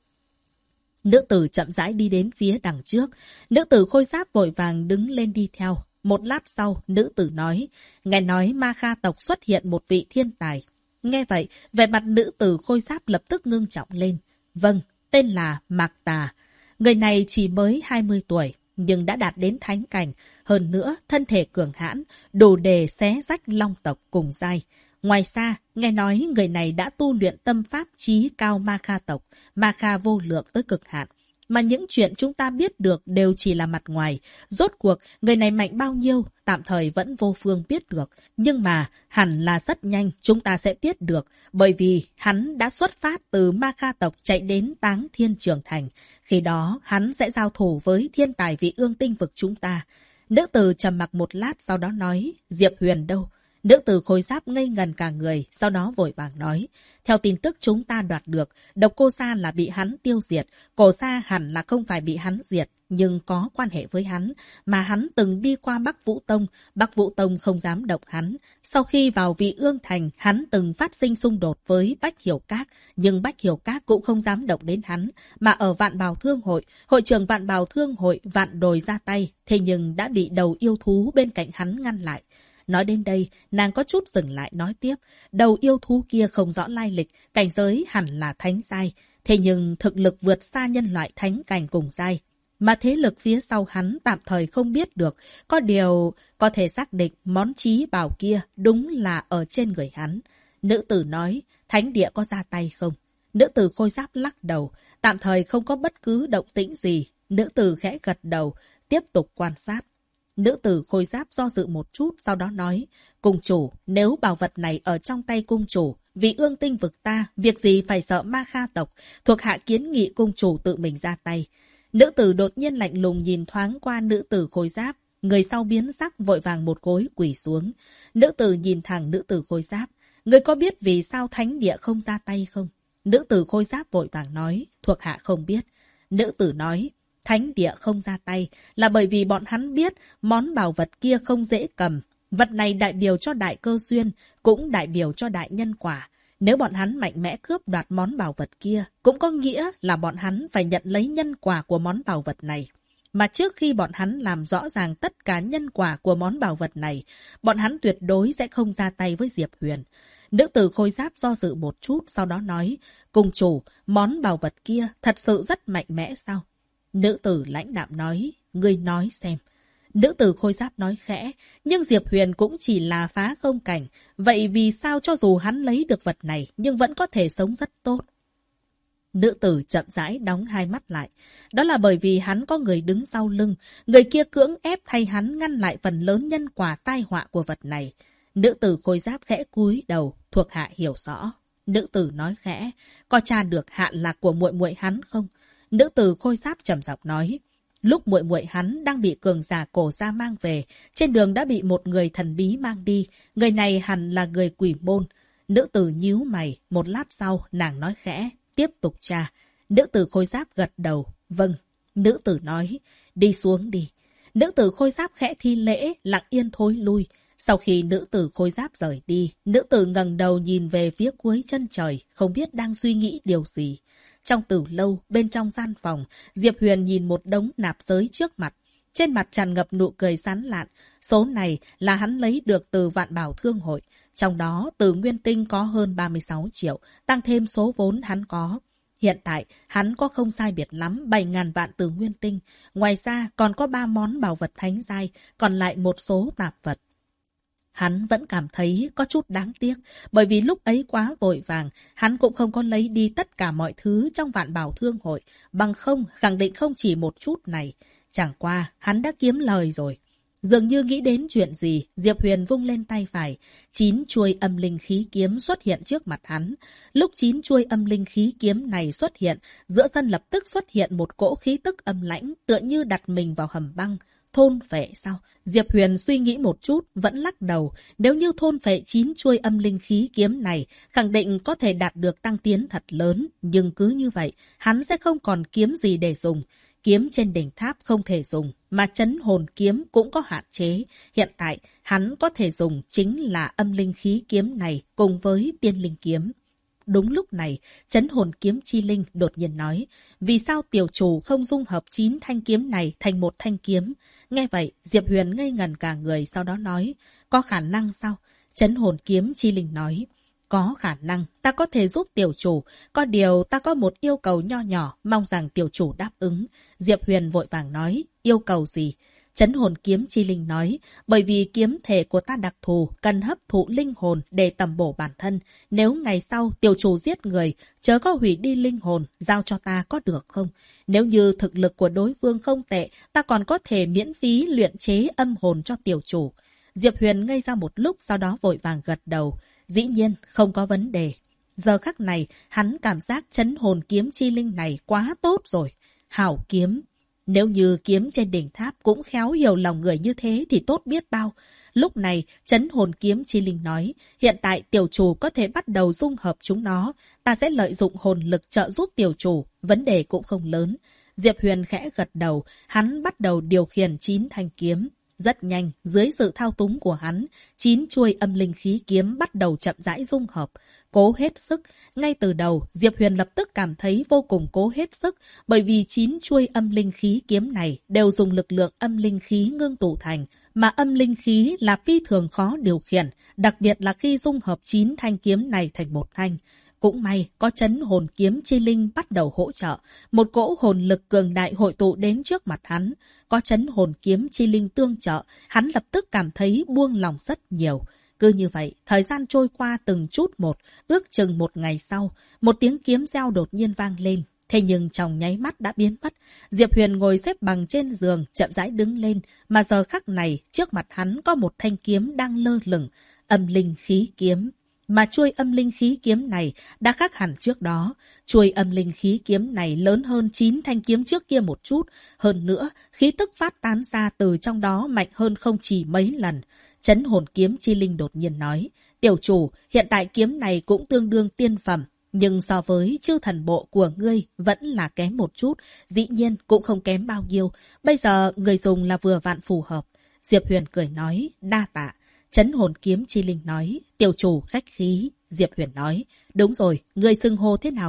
Nữ tử chậm rãi đi đến phía đằng trước. Nữ tử khôi giáp vội vàng đứng lên đi theo. Một lát sau, nữ tử nói. Nghe nói Ma Kha tộc xuất hiện một vị thiên tài. Nghe vậy, vẻ mặt nữ tử khôi giáp lập tức ngưng trọng lên. Vâng, tên là Mạc Tà. Người này chỉ mới 20 tuổi, nhưng đã đạt đến thánh cảnh. Hơn nữa, thân thể cường hãn, đủ để xé rách long tộc cùng giai. Ngoài ra, nghe nói người này đã tu luyện tâm pháp chí cao Ma Kha tộc, Ma Kha vô lượng tới cực hạn. Mà những chuyện chúng ta biết được đều chỉ là mặt ngoài. Rốt cuộc, người này mạnh bao nhiêu, tạm thời vẫn vô phương biết được. Nhưng mà, hẳn là rất nhanh chúng ta sẽ biết được, bởi vì hắn đã xuất phát từ Ma Kha tộc chạy đến Táng Thiên Trường Thành. Khi đó, hắn sẽ giao thủ với thiên tài Vị Ương tinh vực chúng ta. Nữ tử trầm mặc một lát sau đó nói, Diệp Huyền đâu? Nữ tử khôi giáp ngây ngần cả người, sau đó vội vàng nói. Theo tin tức chúng ta đoạt được, Độc Cô Sa là bị hắn tiêu diệt. Cổ Sa hẳn là không phải bị hắn diệt, nhưng có quan hệ với hắn. Mà hắn từng đi qua Bắc Vũ Tông, Bắc Vũ Tông không dám động hắn. Sau khi vào Vị Ương Thành, hắn từng phát sinh xung đột với Bách Hiểu Các, nhưng Bách Hiểu Các cũng không dám động đến hắn. Mà ở Vạn Bảo Thương hội, hội trưởng Vạn Bảo Thương hội Vạn Đồi ra tay, thế nhưng đã bị đầu yêu thú bên cạnh hắn ngăn lại. Nói đến đây, nàng có chút dừng lại nói tiếp. Đầu yêu thú kia không rõ lai lịch, cảnh giới hẳn là thánh giai. Thế nhưng thực lực vượt xa nhân loại thánh cảnh cùng giai. Mà thế lực phía sau hắn tạm thời không biết được. Có điều có thể xác định món chí bảo kia đúng là ở trên người hắn. Nữ tử nói, thánh địa có ra tay không? Nữ tử khôi giáp lắc đầu, tạm thời không có bất cứ động tĩnh gì. Nữ tử khẽ gật đầu, tiếp tục quan sát. Nữ tử khôi giáp do dự một chút, sau đó nói, cung chủ, nếu bảo vật này ở trong tay cung chủ, Vị Ương tinh vực ta, việc gì phải sợ Ma Kha tộc, thuộc hạ kiến nghị cung chủ tự mình ra tay. Nữ tử đột nhiên lạnh lùng nhìn thoáng qua nữ tử khôi giáp, người sau biến sắc vội vàng một gối quỳ xuống. Nữ tử nhìn thẳng nữ tử khôi giáp, người có biết vì sao thánh địa không ra tay không? Nữ tử khôi giáp vội vàng nói, thuộc hạ không biết. Nữ tử nói, thánh địa không ra tay là bởi vì bọn hắn biết món bảo vật kia không dễ cầm. Vật này đại biểu cho đại cơ duyên, cũng đại biểu cho đại nhân quả. Nếu bọn hắn mạnh mẽ cướp đoạt món bảo vật kia, cũng có nghĩa là bọn hắn phải nhận lấy nhân quả của món bảo vật này. Mà trước khi bọn hắn làm rõ ràng tất cả nhân quả của món bảo vật này, bọn hắn tuyệt đối sẽ không ra tay với Diệp Huyền. Nữ tử khôi giáp do dự một chút, sau đó nói, cùng chủ, món bảo vật kia thật sự rất mạnh mẽ sao? Nữ tử lãnh đạm nói, ngươi nói xem. Nữ tử khôi giáp nói khẽ, nhưng Diệp Huyền cũng chỉ là phá không cảnh, vậy vì sao cho dù hắn lấy được vật này nhưng vẫn có thể sống rất tốt? Nữ tử chậm rãi đóng hai mắt lại. Đó là bởi vì hắn có người đứng sau lưng, người kia cưỡng ép thay hắn ngăn lại phần lớn nhân quả tai họa của vật này. Nữ tử khôi giáp khẽ cúi đầu, thuộc hạ hiểu rõ. Nữ tử nói khẽ, có tra được hạ lạc của muội muội hắn không? Nữ tử khôi giáp trầm giọng nói, lúc muội muội hắn đang bị cường giả cổ gia mang về, trên đường đã bị một người thần bí mang đi, người này hẳn là người quỷ môn. Nữ tử nhíu mày, một lát sau nàng nói khẽ, tiếp tục tra. Nữ tử khôi giáp gật đầu, vâng. Nữ tử nói, đi xuống đi. Nữ tử khôi giáp khẽ thi lễ, lặng yên thối lui. Sau khi nữ tử khôi giáp rời đi, nữ tử ngẩng đầu nhìn về phía cuối chân trời, không biết đang suy nghĩ điều gì. Trong từ lâu, bên trong gian phòng, Diệp Huyền nhìn một đống nạp giới trước mặt. Trên mặt tràn ngập nụ cười sán lạn. Số này là hắn lấy được từ Vạn Bảo Thương Hội. Trong đó, từ nguyên tinh có hơn 36 triệu, tăng thêm số vốn hắn có. Hiện tại, hắn có không sai biệt lắm 7.000 vạn từ nguyên tinh. Ngoài ra, còn có 3 món bảo vật thánh giai, còn lại một số tạp vật. Hắn vẫn cảm thấy có chút đáng tiếc, bởi vì lúc ấy quá vội vàng, hắn cũng không có lấy đi tất cả mọi thứ trong Vạn Bảo Thương Hội, bằng không khẳng định không chỉ một chút này. Chẳng qua, hắn đã kiếm lời rồi. Dường như nghĩ đến chuyện gì, Diệp Huyền vung lên tay phải, 9 chuôi âm linh khí kiếm xuất hiện trước mặt hắn. Lúc 9 chuôi âm linh khí kiếm này xuất hiện, giữa sân lập tức xuất hiện một cỗ khí tức âm lãnh, tựa như đặt mình vào hầm băng. Thôn phệ sao? Diệp Huyền suy nghĩ một chút, vẫn lắc đầu. Nếu như thôn phệ 9 chuôi âm linh khí kiếm này, khẳng định có thể đạt được tăng tiến thật lớn. Nhưng cứ như vậy, hắn sẽ không còn kiếm gì để dùng. Kiếm trên đỉnh tháp không thể dùng, mà chấn hồn kiếm cũng có hạn chế. Hiện tại, hắn có thể dùng chính là âm linh khí kiếm này cùng với tiên linh kiếm. Đúng lúc này, chấn hồn kiếm chi linh đột nhiên nói, vì sao tiểu chủ không dung hợp 9 thanh kiếm này thành một thanh kiếm? Nghe vậy, Diệp Huyền ngây ngẩn cả người, sau đó nói, có khả năng sao? Chấn hồn kiếm chi linh nói, có khả năng, ta có thể giúp tiểu chủ, có điều ta có một yêu cầu nho nhỏ, mong rằng tiểu chủ đáp ứng. Diệp Huyền vội vàng nói, yêu cầu gì? Chấn hồn kiếm chi linh nói, bởi vì kiếm thể của ta đặc thù, cần hấp thụ linh hồn để tầm bổ bản thân. Nếu ngày sau tiểu chủ giết người, chớ có hủy đi linh hồn, giao cho ta có được không? Nếu như thực lực của đối phương không tệ, ta còn có thể miễn phí luyện chế âm hồn cho tiểu chủ. Diệp Huyền ngây ra một lúc, sau đó vội vàng gật đầu. Dĩ nhiên, không có vấn đề. Giờ khắc này, hắn cảm giác chấn hồn kiếm chi linh này quá tốt rồi. Hảo kiếm. Nếu như kiếm trên đỉnh tháp cũng khéo hiểu lòng người như thế thì tốt biết bao. Lúc này, chấn hồn kiếm chi linh nói, hiện tại tiểu chủ có thể bắt đầu dung hợp chúng nó. Ta sẽ lợi dụng hồn lực trợ giúp tiểu chủ, vấn đề cũng không lớn. Diệp Huyền khẽ gật đầu, hắn bắt đầu điều khiển 9 thanh kiếm. Rất nhanh, dưới sự thao túng của hắn, 9 chuôi âm linh khí kiếm bắt đầu chậm rãi dung hợp. Cố hết sức, ngay từ đầu, Diệp Huyền lập tức cảm thấy vô cùng cố hết sức, bởi vì 9 chuôi âm linh khí kiếm này đều dùng lực lượng âm linh khí ngưng tụ thành, mà âm linh khí là phi thường khó điều khiển, đặc biệt là khi dung hợp 9 thanh kiếm này thành một thanh. Cũng may, có chấn hồn kiếm chi linh bắt đầu hỗ trợ. Một cỗ hồn lực cường đại hội tụ đến trước mặt hắn. Có chấn hồn kiếm chi linh tương trợ, hắn lập tức cảm thấy buông lòng rất nhiều. Cứ như vậy, thời gian trôi qua từng chút một, ước chừng một ngày sau, một tiếng kiếm reo đột nhiên vang lên. Thế nhưng trong nháy mắt đã biến mất. Diệp Huyền ngồi xếp bằng trên giường, chậm rãi đứng lên, mà giờ khắc này, trước mặt hắn có một thanh kiếm đang lơ lửng, âm linh khí kiếm. Mà chuôi âm linh khí kiếm này đã khác hẳn trước đó. Chuôi âm linh khí kiếm này lớn hơn 9 thanh kiếm trước kia một chút. Hơn nữa, khí tức phát tán ra từ trong đó mạnh hơn không chỉ mấy lần. Chấn hồn kiếm chi linh đột nhiên nói, tiểu chủ, hiện tại kiếm này cũng tương đương tiên phẩm. Nhưng so với chư thần bộ của ngươi vẫn là kém một chút. Dĩ nhiên cũng không kém bao nhiêu. Bây giờ người dùng là vừa vặn phù hợp. Diệp Huyền cười nói, đa tạ. Chấn hồn kiếm chi linh nói, tiểu chủ khách khí. Diệp Huyền nói, đúng rồi, ngươi xưng hô thế nào?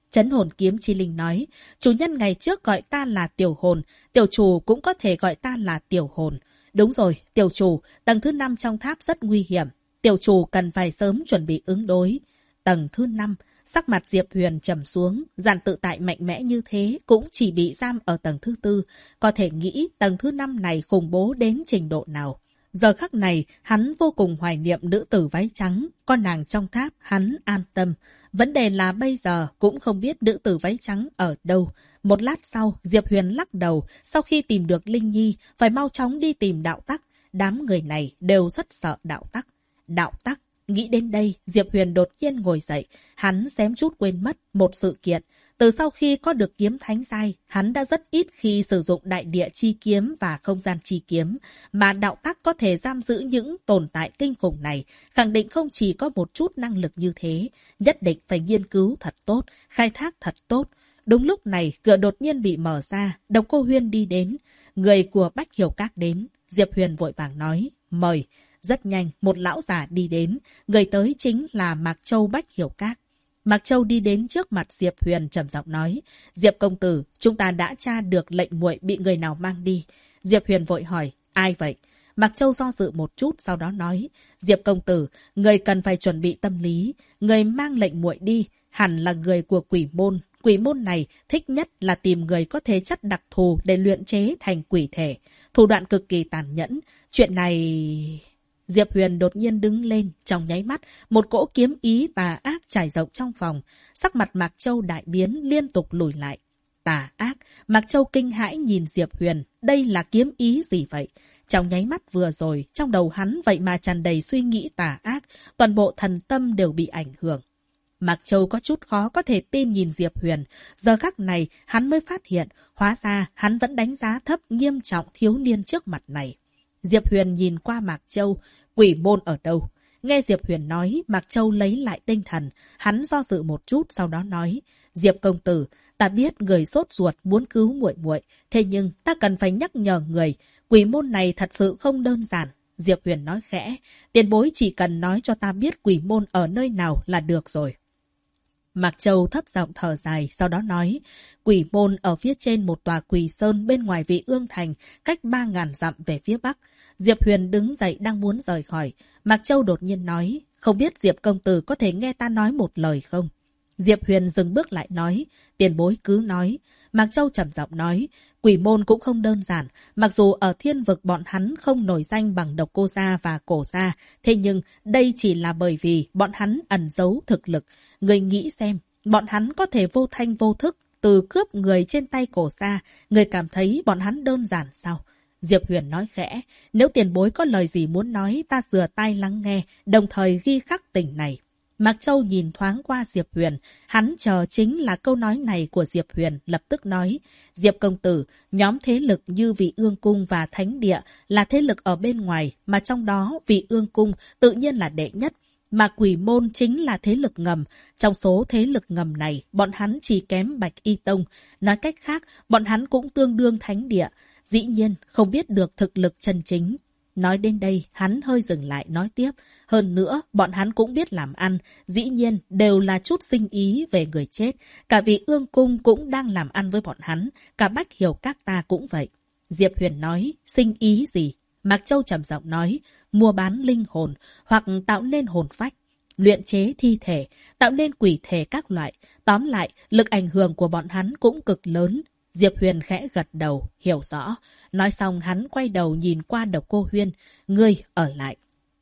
Trấn hồn kiếm chi linh nói, chủ nhân ngày trước gọi ta là tiểu hồn, tiểu chủ cũng có thể gọi ta là tiểu hồn. Đúng rồi, tiểu chủ, tầng thứ 5 trong tháp rất nguy hiểm. Tiểu chủ cần phải sớm chuẩn bị ứng đối. Tầng thứ 5, sắc mặt Diệp Huyền trầm xuống, dàn tự tại mạnh mẽ như thế cũng chỉ bị giam ở tầng thứ 4. Có thể nghĩ tầng thứ 5 này khủng bố đến trình độ nào. Giờ khắc này, hắn vô cùng hoài niệm nữ tử váy trắng, con nàng trong tháp, hắn an tâm. Vấn đề là bây giờ cũng không biết nữ tử váy trắng ở đâu. Một lát sau, Diệp Huyền lắc đầu, sau khi tìm được Linh Nhi, phải mau chóng đi tìm đạo tắc. Đám người này đều rất sợ đạo tắc. Đạo tắc, nghĩ đến đây, Diệp Huyền đột nhiên ngồi dậy, hắn xém chút quên mất một sự kiện. Từ sau khi có được kiếm thánh giai, hắn đã rất ít khi sử dụng đại địa chi kiếm và không gian chi kiếm, mà đạo tắc có thể giam giữ những tồn tại kinh khủng này, khẳng định không chỉ có một chút năng lực như thế, nhất định phải nghiên cứu thật tốt, khai thác thật tốt. Đúng lúc này, cửa đột nhiên bị mở ra, Độc Cô Huyên đi đến, người của Bách Hiểu Các đến, Diệp Huyền vội vàng nói, mời. Rất nhanh, một lão già đi đến, người tới chính là Mạc Châu Bách Hiểu Các. Mạc Châu đi đến trước mặt Diệp Huyền trầm giọng nói, Diệp công tử, chúng ta đã tra được lệnh muội bị người nào mang đi. Diệp Huyền vội hỏi, ai vậy? Mạc Châu do dự một chút sau đó nói, Diệp công tử, người cần phải chuẩn bị tâm lý, người mang lệnh muội đi, hẳn là người của quỷ môn. Quỷ môn này thích nhất là tìm người có thể chất đặc thù để luyện chế thành quỷ thể. Thủ đoạn cực kỳ tàn nhẫn. Chuyện này... Diệp Huyền đột nhiên đứng lên, trong nháy mắt, một cỗ kiếm ý tà ác trải rộng trong phòng. Sắc mặt Mạc Châu đại biến liên tục lùi lại. Tà ác, Mạc Châu kinh hãi nhìn Diệp Huyền, đây là kiếm ý gì vậy? Trong nháy mắt vừa rồi, trong đầu hắn vậy mà tràn đầy suy nghĩ tà ác, toàn bộ thần tâm đều bị ảnh hưởng. Mạc Châu có chút khó có thể tin nhìn Diệp Huyền. Giờ khắc này, hắn mới phát hiện, hóa ra hắn vẫn đánh giá thấp nghiêm trọng thiếu niên trước mặt này. Diệp Huyền nhìn qua Mạc Châu, quỷ môn ở đâu? Nghe Diệp Huyền nói, Mạc Châu lấy lại tinh thần. Hắn do dự một chút sau đó nói, Diệp công tử, ta biết người sốt ruột muốn cứu muội muội, thế nhưng ta cần phải nhắc nhở người, quỷ môn này thật sự không đơn giản. Diệp Huyền nói khẽ, tiền bối chỉ cần nói cho ta biết quỷ môn ở nơi nào là được rồi. Mạc Châu thấp giọng thở dài, sau đó nói, quỷ môn ở phía trên một tòa quỷ sơn bên ngoài Vị Ương Thành, cách 3.000 dặm về phía bắc. Diệp Huyền đứng dậy đang muốn rời khỏi. Mạc Châu đột nhiên nói, không biết Diệp công tử có thể nghe ta nói một lời không? Diệp Huyền dừng bước lại nói, tiền bối cứ nói. Mạc Châu trầm giọng nói, quỷ môn cũng không đơn giản, mặc dù ở thiên vực bọn hắn không nổi danh bằng Độc Cô Gia và Cổ Gia, thế nhưng đây chỉ là bởi vì bọn hắn ẩn giấu thực lực. Người nghĩ xem, bọn hắn có thể vô thanh vô thức từ cướp người trên tay Cổ Gia, người cảm thấy bọn hắn đơn giản sao? Diệp Huyền nói khẽ, nếu tiền bối có lời gì muốn nói, ta dừa tai lắng nghe, đồng thời ghi khắc tình này. Mạc Châu nhìn thoáng qua Diệp Huyền, hắn chờ chính là câu nói này của Diệp Huyền, lập tức nói, Diệp công tử, nhóm thế lực như Vị Ương Cung và Thánh Địa là thế lực ở bên ngoài, mà trong đó Vị Ương Cung tự nhiên là đệ nhất, mà quỷ môn chính là thế lực ngầm. Trong số thế lực ngầm này, bọn hắn chỉ kém Bạch Y Tông, nói cách khác, bọn hắn cũng tương đương Thánh Địa, dĩ nhiên không biết được thực lực chân chính. Nói đến đây, hắn hơi dừng lại nói tiếp. Hơn nữa, bọn hắn cũng biết làm ăn. Dĩ nhiên, đều là chút sinh ý về người chết. Cả Vị Ương Cung cũng đang làm ăn với bọn hắn. Cả Bách Hiểu Các ta cũng vậy. Diệp Huyền nói, sinh ý gì? Mạc Châu trầm giọng nói, mua bán linh hồn, hoặc tạo nên hồn phách, luyện chế thi thể, tạo nên quỷ thể các loại. Tóm lại, lực ảnh hưởng của bọn hắn cũng cực lớn. Diệp Huyền khẽ gật đầu, hiểu rõ. Nói xong hắn quay đầu nhìn qua Độc Cô Huyên, ngươi ở lại.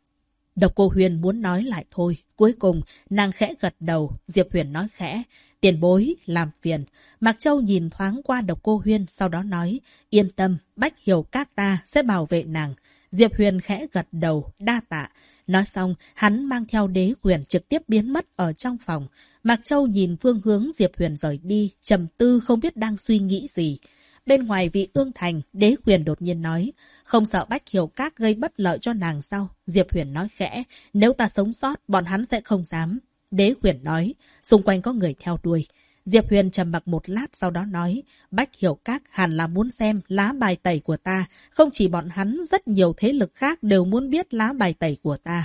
Độc Cô Huyên muốn nói lại thôi, cuối cùng nàng khẽ gật đầu, Diệp Huyền nói khẽ, tiền bối, làm phiền. Mạc Châu nhìn thoáng qua Độc Cô Huyên, sau đó nói, yên tâm, Bách Hiểu Các ta sẽ bảo vệ nàng. Diệp Huyền khẽ gật đầu, đa tạ. Nói xong, hắn mang theo Đế Quyền trực tiếp biến mất ở trong phòng. Mạc Châu nhìn phương hướng Diệp Huyền rời đi, trầm tư không biết đang suy nghĩ gì. Bên ngoài Vị Ương Thành, Đế Quyền đột nhiên nói, không sợ Bách Hiểu Các gây bất lợi cho nàng sao? Diệp Huyền nói khẽ, nếu ta sống sót, bọn hắn sẽ không dám. Đế Quyền nói, xung quanh có người theo đuôi. Diệp Huyền trầm mặc một lát sau đó nói, Bách Hiểu Các hẳn là muốn xem lá bài tẩy của ta. Không chỉ bọn hắn, rất nhiều thế lực khác đều muốn biết lá bài tẩy của ta.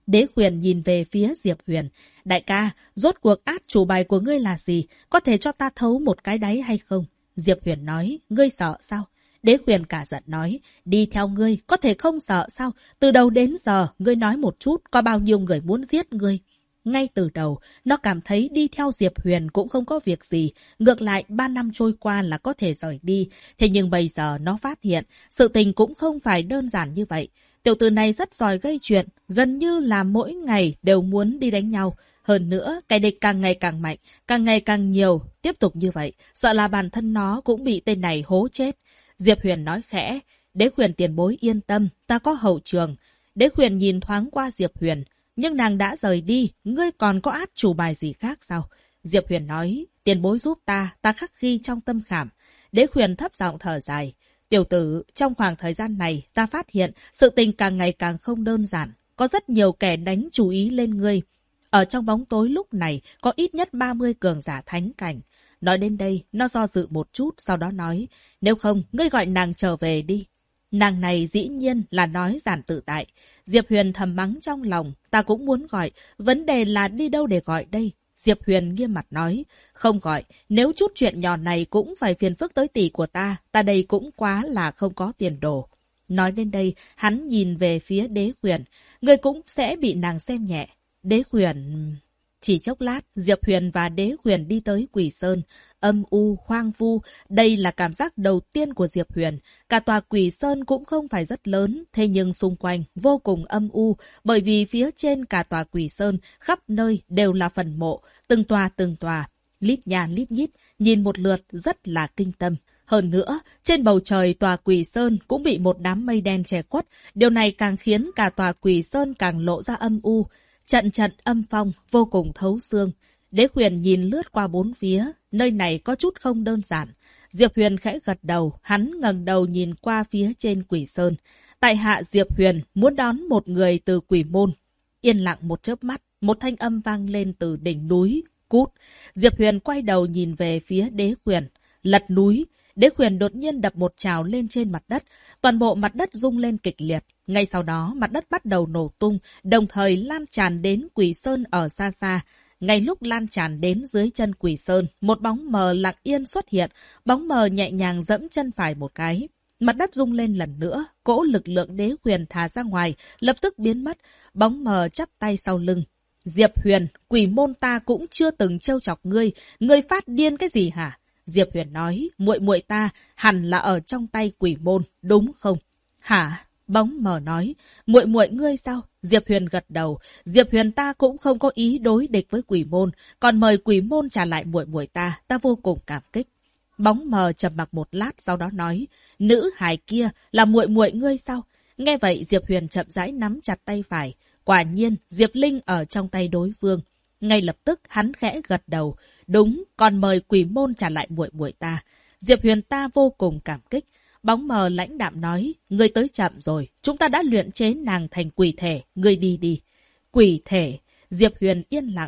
Đế Huyền nhìn về phía Diệp Huyền. Đại ca, rốt cuộc át chủ bài của ngươi là gì? Có thể cho ta thấu một cái đáy hay không? Diệp Huyền nói, ngươi sợ sao? Đế Huyền cả giận nói, đi theo ngươi, có thể không sợ sao? Từ đầu đến giờ, ngươi nói một chút, có bao nhiêu người muốn giết ngươi? Ngay từ đầu, nó cảm thấy đi theo Diệp Huyền cũng không có việc gì. Ngược lại, 3 năm trôi qua là có thể rời đi. Thế nhưng bây giờ nó phát hiện, sự tình cũng không phải đơn giản như vậy. Tiểu tử này rất giỏi gây chuyện, gần như là mỗi ngày đều muốn đi đánh nhau. Hơn nữa, kẻ địch càng ngày càng mạnh, càng ngày càng nhiều. Tiếp tục như vậy, sợ là bản thân nó cũng bị tên này hố chết. Diệp Huyền nói khẽ, Đế Huyền tiền bối yên tâm, ta có hậu trường. Đế Huyền nhìn thoáng qua Diệp Huyền, nhưng nàng đã rời đi, ngươi còn có át chủ bài gì khác sao? Diệp Huyền nói, tiền bối giúp ta khắc ghi trong tâm khảm. Đế Huyền thấp giọng thở dài. Tiểu tử, trong khoảng thời gian này, ta phát hiện sự tình càng ngày càng không đơn giản. Có rất nhiều kẻ đánh chú ý lên ngươi. Ở trong bóng tối lúc này, có ít nhất 30 cường giả thánh cảnh. Nói đến đây, nó do dự một chút, sau đó nói, nếu không, ngươi gọi nàng trở về đi. Nàng này dĩ nhiên là nói giản tự tại. Diệp Huyền thầm mắng trong lòng, ta cũng muốn gọi, vấn đề là đi đâu để gọi đây? Diệp Huyền nghiêm mặt nói, không gọi, nếu chút chuyện nhỏ này cũng phải phiền phức tới tỷ của ta đây cũng quá là không có tiền đồ. Nói đến đây, hắn nhìn về phía Đế Huyền, người cũng sẽ bị nàng xem nhẹ. Đế Huyền... Chỉ chốc lát, Diệp Huyền và Đế Huyền đi tới Quỷ Sơn. Âm u, hoang vu, đây là cảm giác đầu tiên của Diệp Huyền. Cả tòa Quỷ Sơn cũng không phải rất lớn, thế nhưng xung quanh vô cùng âm u, bởi vì phía trên cả tòa Quỷ Sơn, khắp nơi đều là phần mộ, từng tòa, lít nha lít nhít, nhìn một lượt rất là kinh tâm. Hơn nữa, trên bầu trời tòa Quỷ Sơn cũng bị một đám mây đen che khuất, điều này càng khiến cả tòa Quỷ Sơn càng lộ ra âm u. Trận âm phong, vô cùng thấu xương. Đế Huyền nhìn lướt qua bốn phía, nơi này có chút không đơn giản. Diệp Huyền khẽ gật đầu, hắn ngẩng đầu nhìn qua phía trên Quỷ Sơn. Tại hạ Diệp Huyền muốn đón một người từ Quỷ Môn. Yên lặng một chớp mắt, một thanh âm vang lên từ đỉnh núi. Cút! Diệp Huyền quay đầu nhìn về phía Đế Huyền. Lật núi! Đế Huyền đột nhiên đập một trào lên trên mặt đất. Toàn bộ mặt đất rung lên kịch liệt. Ngay sau đó, mặt đất bắt đầu nổ tung, đồng thời lan tràn đến Quỷ Sơn ở xa xa. Ngay lúc lan tràn đến dưới chân Quỷ Sơn, một bóng mờ lặng yên xuất hiện. Bóng mờ nhẹ nhàng dẫm chân phải một cái. Mặt đất rung lên lần nữa, cỗ lực lượng Đế Huyền thả ra ngoài, lập tức biến mất. Bóng mờ chắp tay sau lưng. Diệp Huyền, Quỷ Môn ta cũng chưa từng trêu chọc ngươi. Ngươi phát điên cái gì hả? Diệp Huyền nói, muội muội ta hẳn là ở trong tay Quỷ Môn, đúng không? Hả? Bóng mờ nói, muội muội ngươi sao? Diệp Huyền gật đầu, Diệp Huyền ta cũng không có ý đối địch với Quỷ Môn, còn mời Quỷ Môn trả lại muội muội ta vô cùng cảm kích. Bóng mờ trầm mặc một lát sau đó nói, nữ hài kia là muội muội ngươi sao? Nghe vậy Diệp Huyền chậm rãi nắm chặt tay phải, quả nhiên Diệp Linh ở trong tay đối phương. Ngay lập tức hắn khẽ gật đầu, đúng, còn mời Quỷ Môn trả lại muội muội ta. Diệp Huyền ta vô cùng cảm kích. Bóng mờ lãnh đạm nói, ngươi tới chậm rồi, chúng ta đã luyện chế nàng thành quỷ thể, ngươi đi đi. Quỷ thể, Diệp Huyền yên lặng.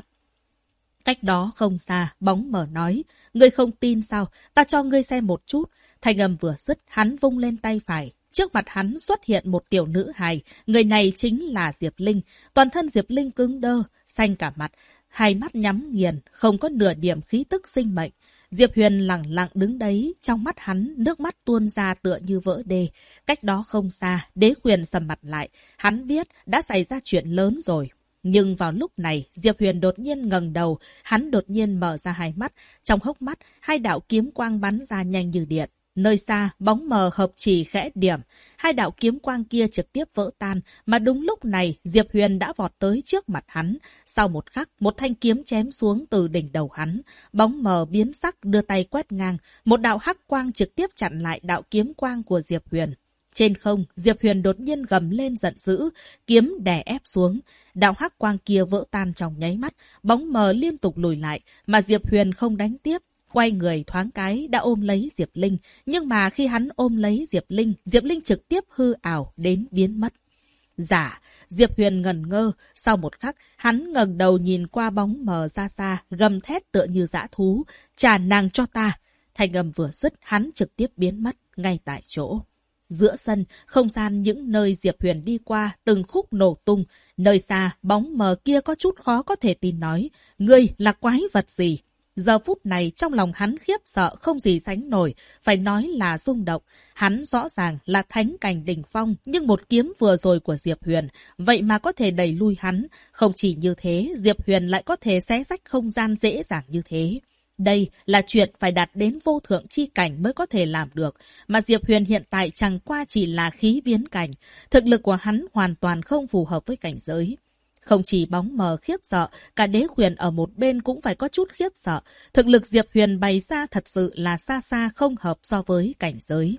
Cách đó không xa, bóng mờ nói, ngươi không tin sao, ta cho ngươi xem một chút. Thanh âm vừa dứt, hắn vung lên tay phải. Trước mặt hắn xuất hiện một tiểu nữ hài, người này chính là Diệp Linh. Toàn thân Diệp Linh cứng đơ, xanh cả mặt, hai mắt nhắm nghiền, không có nửa điểm khí tức sinh mệnh. Diệp Huyền lặng lặng đứng đấy, trong mắt hắn nước mắt tuôn ra tựa như vỡ đê. Cách đó không xa, Đế Huyền sầm mặt lại, hắn biết đã xảy ra chuyện lớn rồi. Nhưng vào lúc này, Diệp Huyền đột nhiên ngẩng đầu, hắn đột nhiên mở ra hai mắt, trong hốc mắt, hai đạo kiếm quang bắn ra nhanh như điện. Nơi xa, bóng mờ hợp chỉ khẽ điểm, hai đạo kiếm quang kia trực tiếp vỡ tan, mà đúng lúc này, Diệp Huyền đã vọt tới trước mặt hắn. Sau một khắc, một thanh kiếm chém xuống từ đỉnh đầu hắn, bóng mờ biến sắc đưa tay quét ngang, một đạo hắc quang trực tiếp chặn lại đạo kiếm quang của Diệp Huyền. Trên không, Diệp Huyền đột nhiên gầm lên giận dữ, kiếm đè ép xuống. Đạo hắc quang kia vỡ tan trong nháy mắt, bóng mờ liên tục lùi lại, mà Diệp Huyền không đánh tiếp. Quay người thoáng cái đã ôm lấy Diệp Linh, nhưng mà khi hắn ôm lấy Diệp Linh trực tiếp hư ảo đến biến mất. Dạ, Diệp Huyền ngẩn ngơ, sau một khắc, hắn ngẩng đầu nhìn qua bóng mờ ra xa, gầm thét tựa như dã thú, trả nàng cho ta. Thanh âm vừa dứt, hắn trực tiếp biến mất ngay tại chỗ. Giữa sân, không gian những nơi Diệp Huyền đi qua, từng khúc nổ tung. Nơi xa, bóng mờ kia có chút khó có thể tin nói. Ngươi là quái vật gì? Giờ phút này trong lòng hắn khiếp sợ không gì sánh nổi, phải nói là rung động. Hắn rõ ràng là thánh cảnh đỉnh phong, nhưng một kiếm vừa rồi của Diệp Huyền, vậy mà có thể đẩy lui hắn. Không chỉ như thế, Diệp Huyền lại có thể xé rách không gian dễ dàng như thế. Đây là chuyện phải đạt đến vô thượng chi cảnh mới có thể làm được, mà Diệp Huyền hiện tại chẳng qua chỉ là khí biến cảnh. Thực lực của hắn hoàn toàn không phù hợp với cảnh giới. Không chỉ bóng mờ khiếp sợ, cả Đế Huyền ở một bên cũng phải có chút khiếp sợ. Thực lực Diệp Huyền bày ra thật sự là xa xa không hợp so với cảnh giới.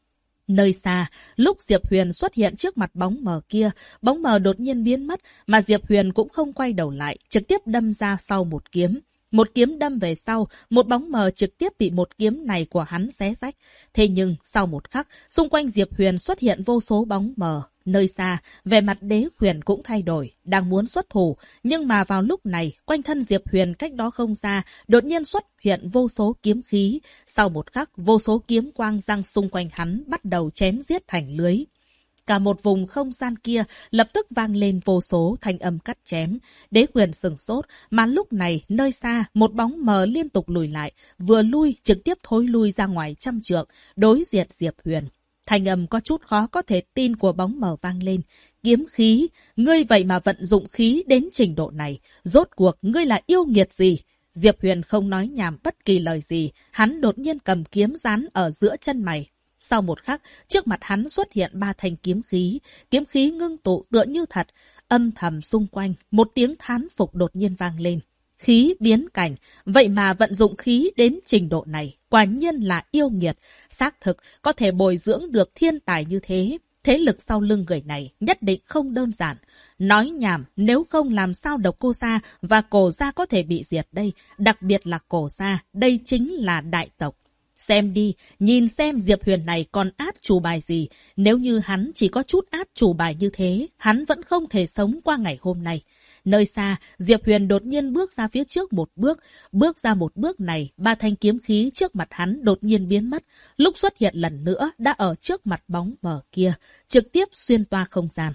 Nơi xa, lúc Diệp Huyền xuất hiện trước mặt bóng mờ kia, bóng mờ đột nhiên biến mất, mà Diệp Huyền cũng không quay đầu lại, trực tiếp đâm ra sau một kiếm. Một kiếm đâm về sau, một bóng mờ trực tiếp bị một kiếm này của hắn xé rách. Thế nhưng, sau một khắc, xung quanh Diệp Huyền xuất hiện vô số bóng mờ. Nơi xa, vẻ mặt Đế Huyền cũng thay đổi, đang muốn xuất thủ. Nhưng mà vào lúc này, quanh thân Diệp Huyền cách đó không xa, đột nhiên xuất hiện vô số kiếm khí. Sau một khắc, vô số kiếm quang răng xung quanh hắn bắt đầu chém giết thành lưới. Cả một vùng không gian kia lập tức vang lên vô số thanh âm cắt chém. Đế Huyền sửng sốt, mà lúc này nơi xa một bóng mờ liên tục lùi lại, vừa lui trực tiếp thối lui ra ngoài 100 trượng, đối diện Diệp Huyền. Thanh âm có chút khó có thể tin của bóng mờ vang lên. Kiếm khí, ngươi vậy mà vận dụng khí đến trình độ này, rốt cuộc ngươi là yêu nghiệt gì? Diệp Huyền không nói nhảm bất kỳ lời gì, hắn đột nhiên cầm kiếm dán ở giữa chân mày. Sau một khắc, trước mặt hắn xuất hiện 3 thanh kiếm khí ngưng tụ tựa như thật, âm thầm xung quanh, một tiếng thán phục đột nhiên vang lên. Khí biến cảnh, vậy mà vận dụng khí đến trình độ này, quả nhiên là yêu nghiệt, xác thực có thể bồi dưỡng được thiên tài như thế. Thế lực sau lưng người này nhất định không đơn giản. Nói nhảm, nếu không làm sao Độc Cô Gia và Cổ Gia có thể bị diệt đây, đặc biệt là Cổ Gia, đây chính là đại tộc. Xem đi, nhìn xem Diệp Huyền này còn át chủ bài gì. Nếu như hắn chỉ có chút át chủ bài như thế, hắn vẫn không thể sống qua ngày hôm nay. Nơi xa, Diệp Huyền đột nhiên bước ra phía trước một bước. Bước ra một bước này, 3 thanh kiếm khí trước mặt hắn đột nhiên biến mất. Lúc xuất hiện lần nữa, đã ở trước mặt bóng mờ kia, trực tiếp xuyên toa không gian.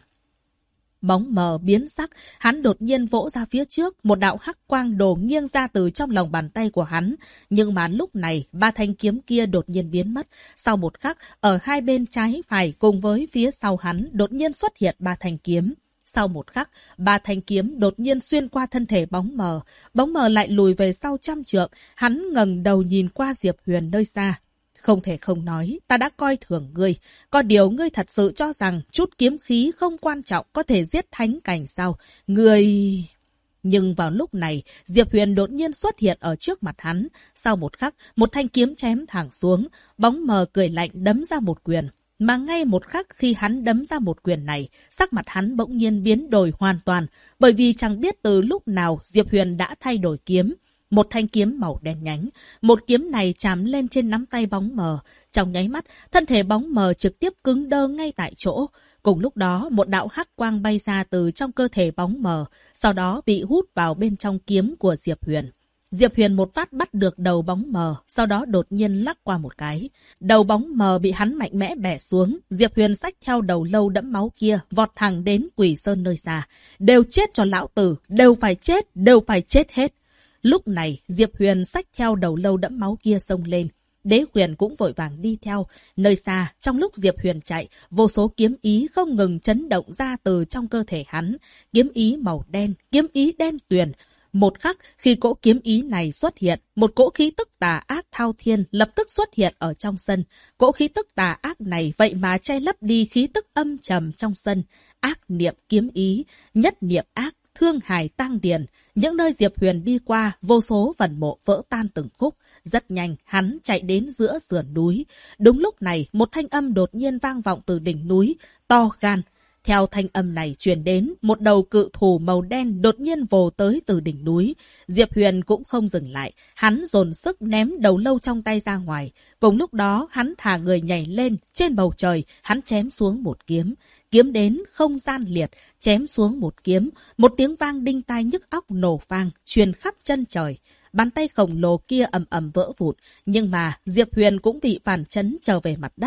Bóng mờ biến sắc, hắn đột nhiên vỗ ra phía trước, một đạo hắc quang đổ nghiêng ra từ trong lòng bàn tay của hắn. Nhưng mà lúc này, 3 thanh kiếm kia đột nhiên biến mất. Sau một khắc, ở hai bên trái phải cùng với phía sau hắn đột nhiên xuất hiện 3 thanh kiếm. Sau một khắc, 3 thanh kiếm đột nhiên xuyên qua thân thể bóng mờ lại lùi về sau 100 trượng, hắn ngẩng đầu nhìn qua Diệp Huyền nơi xa. Không thể không nói, ta đã coi thường ngươi. Có điều ngươi thật sự cho rằng chút kiếm khí không quan trọng có thể giết thánh cảnh sao? Ngươi... Nhưng vào lúc này, Diệp Huyền đột nhiên xuất hiện ở trước mặt hắn. Sau một khắc, một thanh kiếm chém thẳng xuống, bóng mờ cười lạnh đấm ra một quyền. Mà ngay một khắc khi hắn đấm ra một quyền này, sắc mặt hắn bỗng nhiên biến đổi hoàn toàn, bởi vì chẳng biết từ lúc nào Diệp Huyền đã thay đổi kiếm. Một thanh kiếm màu đen nhánh, một kiếm này chạm lên trên nắm tay bóng mờ. Trong nháy mắt, thân thể bóng mờ trực tiếp cứng đơ ngay tại chỗ. Cùng lúc đó, một đạo hắc quang bay ra từ trong cơ thể bóng mờ, sau đó bị hút vào bên trong kiếm của Diệp Huyền. Diệp Huyền một phát bắt được đầu bóng mờ, sau đó đột nhiên lắc qua một cái. Đầu bóng mờ bị hắn mạnh mẽ bẻ xuống, Diệp Huyền xách theo đầu lâu đẫm máu kia, vọt thẳng đến Quỷ Sơn nơi xa. Đều chết cho lão tử, đều phải chết hết. Lúc này, Diệp Huyền xách theo đầu lâu đẫm máu kia xông lên. Đế Huyền cũng vội vàng đi theo. Nơi xa, trong lúc Diệp Huyền chạy, vô số kiếm ý không ngừng chấn động ra từ trong cơ thể hắn. Kiếm ý màu đen, kiếm ý đen tuyền. Một khắc, khi cỗ kiếm ý này xuất hiện, một cỗ khí tức tà ác thao thiên lập tức xuất hiện ở trong sân. Cỗ khí tức tà ác này vậy mà che lấp đi khí tức âm trầm trong sân. Ác niệm kiếm ý, nhất niệm ác, thương hài tang điền. Những nơi Diệp Huyền đi qua, vô số phần mộ vỡ tan từng khúc. Rất nhanh, hắn chạy đến giữa sườn núi. Đúng lúc này, một thanh âm đột nhiên vang vọng từ đỉnh núi, to gan. Theo thanh âm này truyền đến, một đầu cự thù màu đen đột nhiên vồ tới từ đỉnh núi. Diệp Huyền cũng không dừng lại, hắn dồn sức ném đầu lâu trong tay ra ngoài. Cùng lúc đó, hắn thả người nhảy lên, trên bầu trời, hắn chém xuống một kiếm. Kiếm đến không gian liệt, chém xuống một kiếm, một tiếng vang đinh tai nhức óc nổ vang, truyền khắp chân trời. Bàn tay khổng lồ kia ầm ầm vỡ vụn, nhưng mà Diệp Huyền cũng bị phản chấn trở về mặt đất.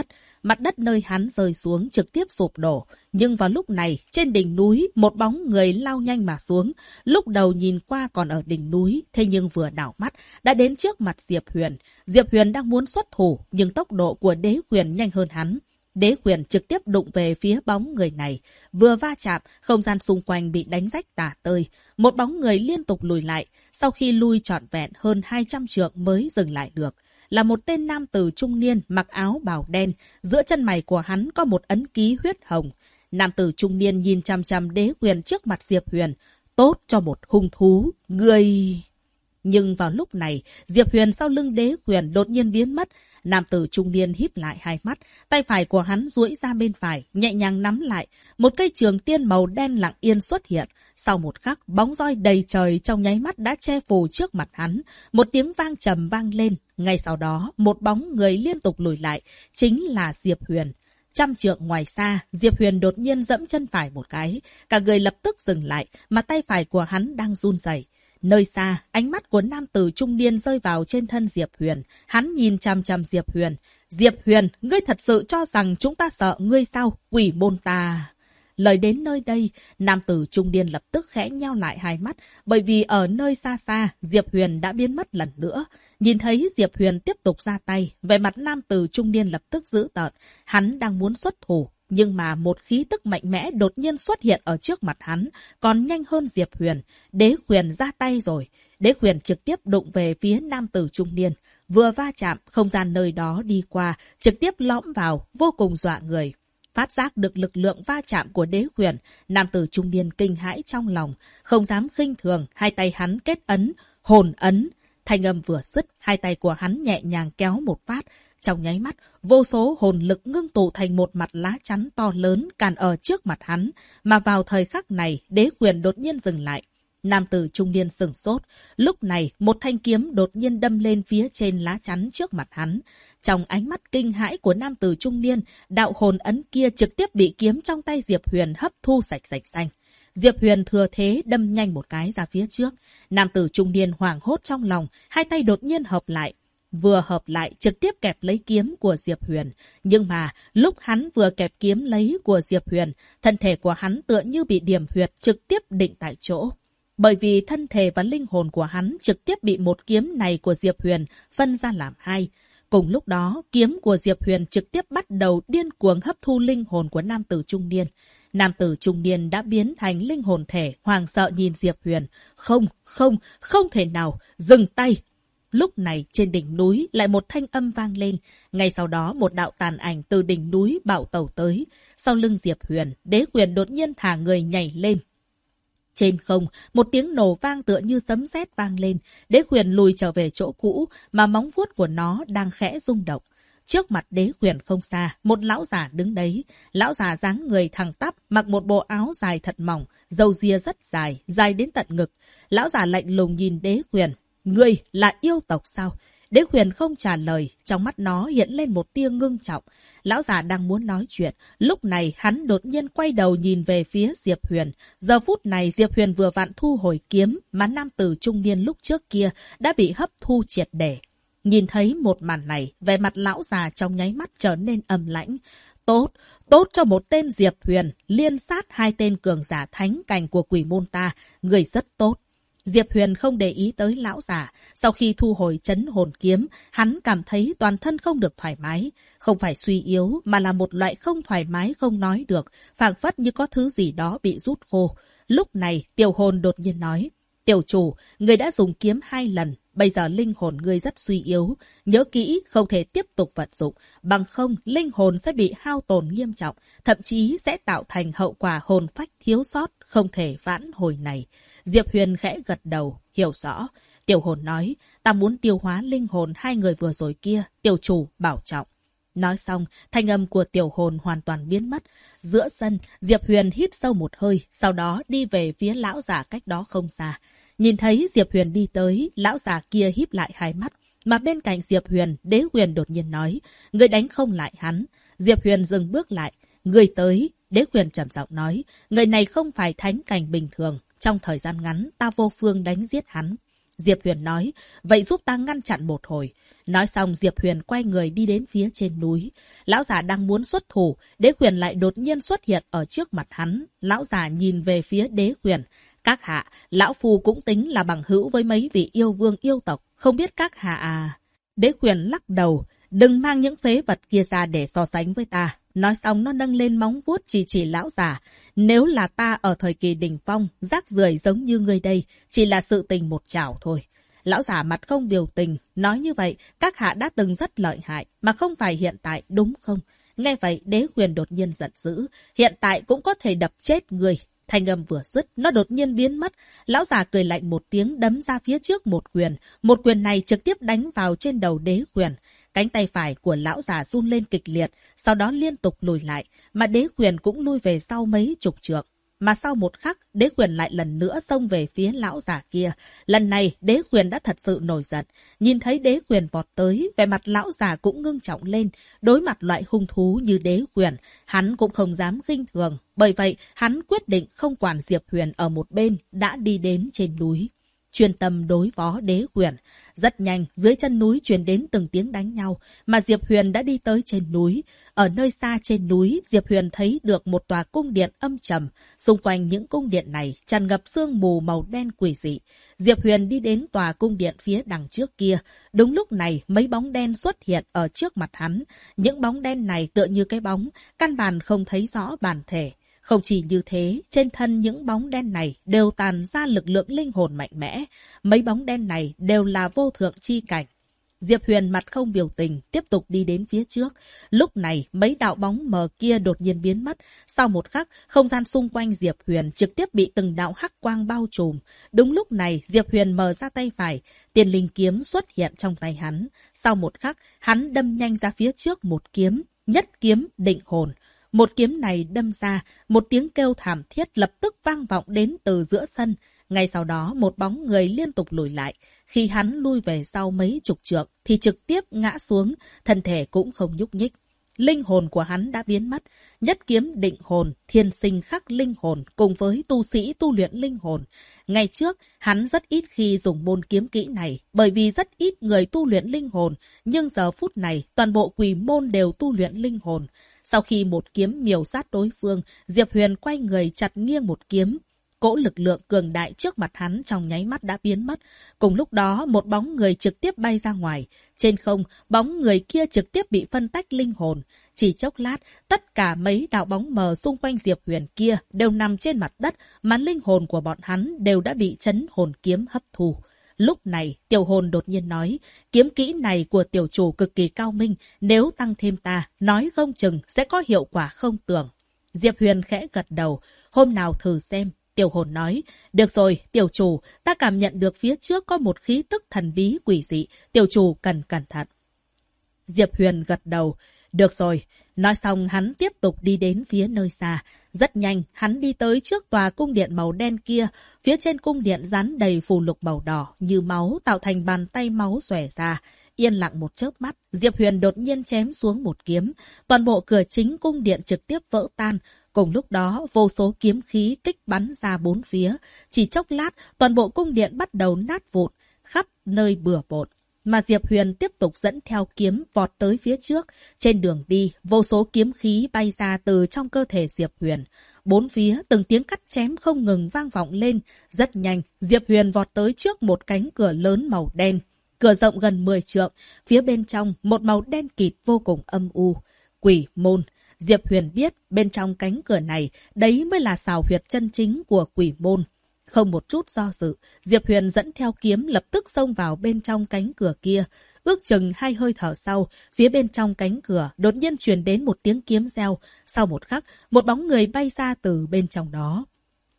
mặt đất nơi hắn rơi xuống trực tiếp sụp đổ. Nhưng vào lúc này, trên đỉnh núi, một bóng người lao nhanh mà xuống. Lúc đầu nhìn qua còn ở đỉnh núi, thế nhưng vừa đảo mắt, đã đến trước mặt Diệp Huyền. Diệp Huyền đang muốn xuất thủ, nhưng tốc độ của Đế Huyền nhanh hơn hắn. Đế Huyền trực tiếp đụng về phía bóng người này. Vừa va chạm, không gian xung quanh bị đánh rách tả tơi. Một bóng người liên tục lùi lại, sau khi lui trọn vẹn hơn 200 trượng mới dừng lại được. Là một tên nam tử trung niên mặc áo bào đen, giữa chân mày của hắn có một ấn ký huyết hồng. Nam tử trung niên nhìn chằm chằm Đế Huyền trước mặt Diệp Huyền. Tốt cho một hung thú, người... Nhưng vào lúc này, Diệp Huyền sau lưng Đế Huyền đột nhiên biến mất. Nam tử trung niên híp lại hai mắt, tay phải của hắn duỗi ra bên phải, nhẹ nhàng nắm lại. Một cây trường tiên màu đen lặng yên xuất hiện. Sau một khắc, bóng roi đầy trời trong nháy mắt đã che phủ trước mặt hắn. Một tiếng vang trầm vang lên. Ngay sau đó, một bóng người liên tục lùi lại, chính là Diệp Huyền. 100 trượng ngoài xa, Diệp Huyền đột nhiên dẫm chân phải một cái. Cả người lập tức dừng lại, mà tay phải của hắn đang run rẩy. Nơi xa, ánh mắt của nam tử trung niên rơi vào trên thân Diệp Huyền. Hắn nhìn chằm chằm Diệp Huyền. Diệp Huyền, ngươi thật sự cho rằng chúng ta sợ ngươi sao? Quỷ môn ta... Lời đến nơi đây, nam tử trung niên lập tức khẽ nheo lại hai mắt, bởi vì ở nơi xa xa, Diệp Huyền đã biến mất lần nữa. Nhìn thấy Diệp Huyền tiếp tục ra tay, vẻ mặt nam tử trung niên lập tức dữ tợn. Hắn đang muốn xuất thủ, nhưng mà một khí tức mạnh mẽ đột nhiên xuất hiện ở trước mặt hắn, còn nhanh hơn Diệp Huyền. Đế Huyền ra tay rồi. Đế Huyền trực tiếp đụng về phía nam tử trung niên. Vừa va chạm, không gian nơi đó đi qua, trực tiếp lõm vào, vô cùng dọa người. Phát giác được lực lượng va chạm của Đế Huyền, nam tử trung niên kinh hãi trong lòng, không dám khinh thường, hai tay hắn kết ấn, hồn ấn. Thanh âm vừa dứt, hai tay của hắn nhẹ nhàng kéo một phát. Trong nháy mắt, vô số hồn lực ngưng tụ thành một mặt lá chắn to lớn cản ở trước mặt hắn. Mà vào thời khắc này, Đế Huyền đột nhiên dừng lại. Nam tử trung niên sửng sốt. Lúc này, một thanh kiếm đột nhiên đâm lên phía trên lá chắn trước mặt hắn. Trong ánh mắt kinh hãi của nam tử trung niên, đạo hồn ấn kia trực tiếp bị kiếm trong tay Diệp Huyền hấp thu sạch xanh. Diệp Huyền thừa thế đâm nhanh một cái ra phía trước. Nam tử trung niên hoảng hốt trong lòng, hai tay đột nhiên hợp lại. Vừa hợp lại trực tiếp kẹp lấy kiếm của Diệp Huyền. Nhưng mà lúc hắn vừa kẹp kiếm lấy của Diệp Huyền, thân thể của hắn tựa như bị điểm huyệt trực tiếp định tại chỗ. Bởi vì thân thể và linh hồn của hắn trực tiếp bị một kiếm này của Diệp Huyền phân ra làm hai. Cùng lúc đó, kiếm của Diệp Huyền trực tiếp bắt đầu điên cuồng hấp thu linh hồn của nam tử trung niên. Nam tử trung niên đã biến thành linh hồn thể, hoàng sợ nhìn Diệp Huyền. Không thể nào, dừng tay! Lúc này trên đỉnh núi lại một thanh âm vang lên. Ngay sau đó một đạo tàn ảnh từ đỉnh núi bạo tẩu tới. Sau lưng Diệp Huyền, Đế Huyền đột nhiên thả người nhảy lên. Trên không, một tiếng nổ vang tựa như sấm sét vang lên. Đế Huyền lùi trở về chỗ cũ, mà móng vuốt của nó đang khẽ rung động. Trước mặt Đế Huyền không xa, một lão già đứng đấy. Lão già dáng người thẳng tắp, mặc một bộ áo dài thật mỏng, râu ria rất dài, dài đến tận ngực. Lão già lạnh lùng nhìn Đế Huyền. Ngươi là yêu tộc sao? Đế Huyền không trả lời, trong mắt nó hiện lên một tia ngưng trọng. Lão già đang muốn nói chuyện, lúc này hắn đột nhiên quay đầu nhìn về phía Diệp Huyền. Giờ phút này Diệp Huyền vừa vặn thu hồi kiếm mà nam tử trung niên lúc trước kia đã bị hấp thu triệt để. Nhìn thấy một màn này, vẻ mặt lão già trong nháy mắt trở nên âm lãnh. Tốt cho một tên Diệp Huyền, liên sát hai tên cường giả thánh cảnh của quỷ môn ta, người rất tốt. Diệp Huyền không để ý tới lão già. Sau khi thu hồi trấn hồn kiếm, hắn cảm thấy toàn thân không được thoải mái. Không phải suy yếu, mà là một loại không thoải mái không nói được, phảng phất như có thứ gì đó bị rút khô. Lúc này, tiểu hồn đột nhiên nói, tiểu chủ, người đã dùng kiếm 2 lần, bây giờ linh hồn ngươi rất suy yếu. Nhớ kỹ, không thể tiếp tục vận dụng, bằng không linh hồn sẽ bị hao tổn nghiêm trọng, thậm chí sẽ tạo thành hậu quả hồn phách thiếu sót, không thể vãn hồi này. Diệp Huyền khẽ gật đầu, hiểu rõ. Tiểu hồn nói, ta muốn tiêu hóa linh hồn hai người vừa rồi kia, tiểu chủ bảo trọng. Nói xong, thanh âm của tiểu hồn hoàn toàn biến mất. Giữa sân, Diệp Huyền hít sâu một hơi, sau đó đi về phía lão già cách đó không xa. Nhìn thấy Diệp Huyền đi tới, lão già kia híp lại hai mắt. Mà bên cạnh Diệp Huyền, Đế Huyền đột nhiên nói, người đánh không lại hắn. Diệp Huyền dừng bước lại, người tới. Đế Huyền trầm giọng nói, người này không phải thánh cảnh bình thường. Trong thời gian ngắn, ta vô phương đánh giết hắn. Diệp Huyền nói, vậy giúp ta ngăn chặn một hồi. Nói xong Diệp Huyền quay người đi đến phía trên núi. Lão già đang muốn xuất thủ, Đế Huyền lại đột nhiên xuất hiện ở trước mặt hắn. Lão già nhìn về phía Đế Huyền. Các hạ, lão phu cũng tính là bằng hữu với mấy vị yêu vương yêu tộc, không biết các hạ à. Đế Huyền lắc đầu, đừng mang những phế vật kia ra để so sánh với ta. Nói xong nó nâng lên móng vuốt chỉ lão già. Nếu là ta ở thời kỳ đỉnh phong, rác rưởi giống như ngươi đây, chỉ là sự tình một chảo thôi. Lão già mặt không biểu tình, nói như vậy, các hạ đã từng rất lợi hại, mà không phải hiện tại, đúng không? Nghe vậy, Đế Huyền đột nhiên giận dữ, hiện tại cũng có thể đập chết người. Thanh âm vừa dứt, nó đột nhiên biến mất. Lão già cười lạnh một tiếng đấm ra phía trước một quyền này trực tiếp đánh vào trên đầu Đế Huyền. Cánh tay phải của lão già run lên kịch liệt, sau đó liên tục lùi lại, mà Đế Huyền cũng lui về sau mấy chục trượng. Mà sau một khắc, Đế Huyền lại lần nữa xông về phía lão già kia. Lần này, Đế Huyền đã thật sự nổi giận. Nhìn thấy Đế Huyền vọt tới, vẻ mặt lão già cũng ngưng trọng lên. Đối mặt loại hung thú như Đế Huyền, hắn cũng không dám khinh thường. Bởi vậy, hắn quyết định không quản Diệp Huyền ở một bên, đã đi đến trên núi. Chuyên tâm đối phó Đế Huyền. Rất nhanh, dưới chân núi truyền đến từng tiếng đánh nhau, mà Diệp Huyền đã đi tới trên núi. Ở nơi xa trên núi, Diệp Huyền thấy được một tòa cung điện âm trầm. Xung quanh những cung điện này tràn ngập sương mù màu đen quỷ dị. Diệp Huyền đi đến tòa cung điện phía đằng trước kia. Đúng lúc này, mấy bóng đen xuất hiện ở trước mặt hắn. Những bóng đen này tựa như cái bóng, căn bản không thấy rõ bản thể. Không chỉ như thế, trên thân những bóng đen này đều tàn ra lực lượng linh hồn mạnh mẽ. Mấy bóng đen này đều là vô thượng chi cảnh. Diệp Huyền mặt không biểu tình, tiếp tục đi đến phía trước. Lúc này, mấy đạo bóng mờ kia đột nhiên biến mất. Sau một khắc, không gian xung quanh Diệp Huyền trực tiếp bị từng đạo hắc quang bao trùm. Đúng lúc này, Diệp Huyền mở ra tay phải, tiền linh kiếm xuất hiện trong tay hắn. Sau một khắc, hắn đâm nhanh ra phía trước một kiếm, nhất kiếm định hồn. Một kiếm này đâm ra, một tiếng kêu thảm thiết lập tức vang vọng đến từ giữa sân. Ngay sau đó, một bóng người liên tục lùi lại. Khi hắn lui về sau mấy chục trượng, thì trực tiếp ngã xuống, thân thể cũng không nhúc nhích. Linh hồn của hắn đã biến mất. Nhất kiếm định hồn, thiên sinh khắc linh hồn, cùng với tu sĩ tu luyện linh hồn. Ngày trước, hắn rất ít khi dùng môn kiếm kỹ này, bởi vì rất ít người tu luyện linh hồn. Nhưng giờ phút này, toàn bộ quỷ môn đều tu luyện linh hồn. Sau khi một kiếm miểu sát đối phương, Diệp Huyền quay người chặt nghiêng một kiếm. Cỗ lực lượng cường đại trước mặt hắn trong nháy mắt đã biến mất. Cùng lúc đó, một bóng người trực tiếp bay ra ngoài. Trên không, bóng người kia trực tiếp bị phân tách linh hồn. Chỉ chốc lát, tất cả mấy đạo bóng mờ xung quanh Diệp Huyền kia đều nằm trên mặt đất, mà linh hồn của bọn hắn đều đã bị chấn hồn kiếm hấp thu. Lúc này, tiểu hồn đột nhiên nói, kiếm kỹ này của tiểu chủ cực kỳ cao minh, nếu tăng thêm ta, nói không chừng sẽ có hiệu quả không tưởng. Diệp Huyền khẽ gật đầu, hôm nào thử xem. Tiểu hồn nói, được rồi, tiểu chủ, ta cảm nhận được phía trước có một khí tức thần bí quỷ dị, tiểu chủ cần cẩn thận. Diệp Huyền gật đầu, được rồi. Nói xong hắn tiếp tục đi đến phía nơi xa. Rất nhanh, hắn đi tới trước tòa cung điện màu đen kia. Phía trên cung điện dán đầy phù lục màu đỏ như máu tạo thành bàn tay máu xòe ra. Yên lặng một chớp mắt, Diệp Huyền đột nhiên chém xuống một kiếm. Toàn bộ cửa chính cung điện trực tiếp vỡ tan. Cùng lúc đó, vô số kiếm khí kích bắn ra bốn phía. Chỉ chốc lát, toàn bộ cung điện bắt đầu nát vụn, khắp nơi bừa bộn. Mà Diệp Huyền tiếp tục dẫn theo kiếm vọt tới phía trước. Trên đường đi, vô số kiếm khí bay ra từ trong cơ thể Diệp Huyền. Bốn phía, từng tiếng cắt chém không ngừng vang vọng lên. Rất nhanh, Diệp Huyền vọt tới trước một cánh cửa lớn màu đen. Cửa rộng gần 10 trượng, phía bên trong một màu đen kịt vô cùng âm u. Quỷ môn. Diệp Huyền biết bên trong cánh cửa này, đấy mới là xào huyệt chân chính của quỷ môn. Không một chút do dự, Diệp Huyền dẫn theo kiếm lập tức xông vào bên trong cánh cửa kia. Ước chừng 2 hơi thở sau, phía bên trong cánh cửa đột nhiên truyền đến một tiếng kiếm reo. Sau một khắc, một bóng người bay ra từ bên trong đó.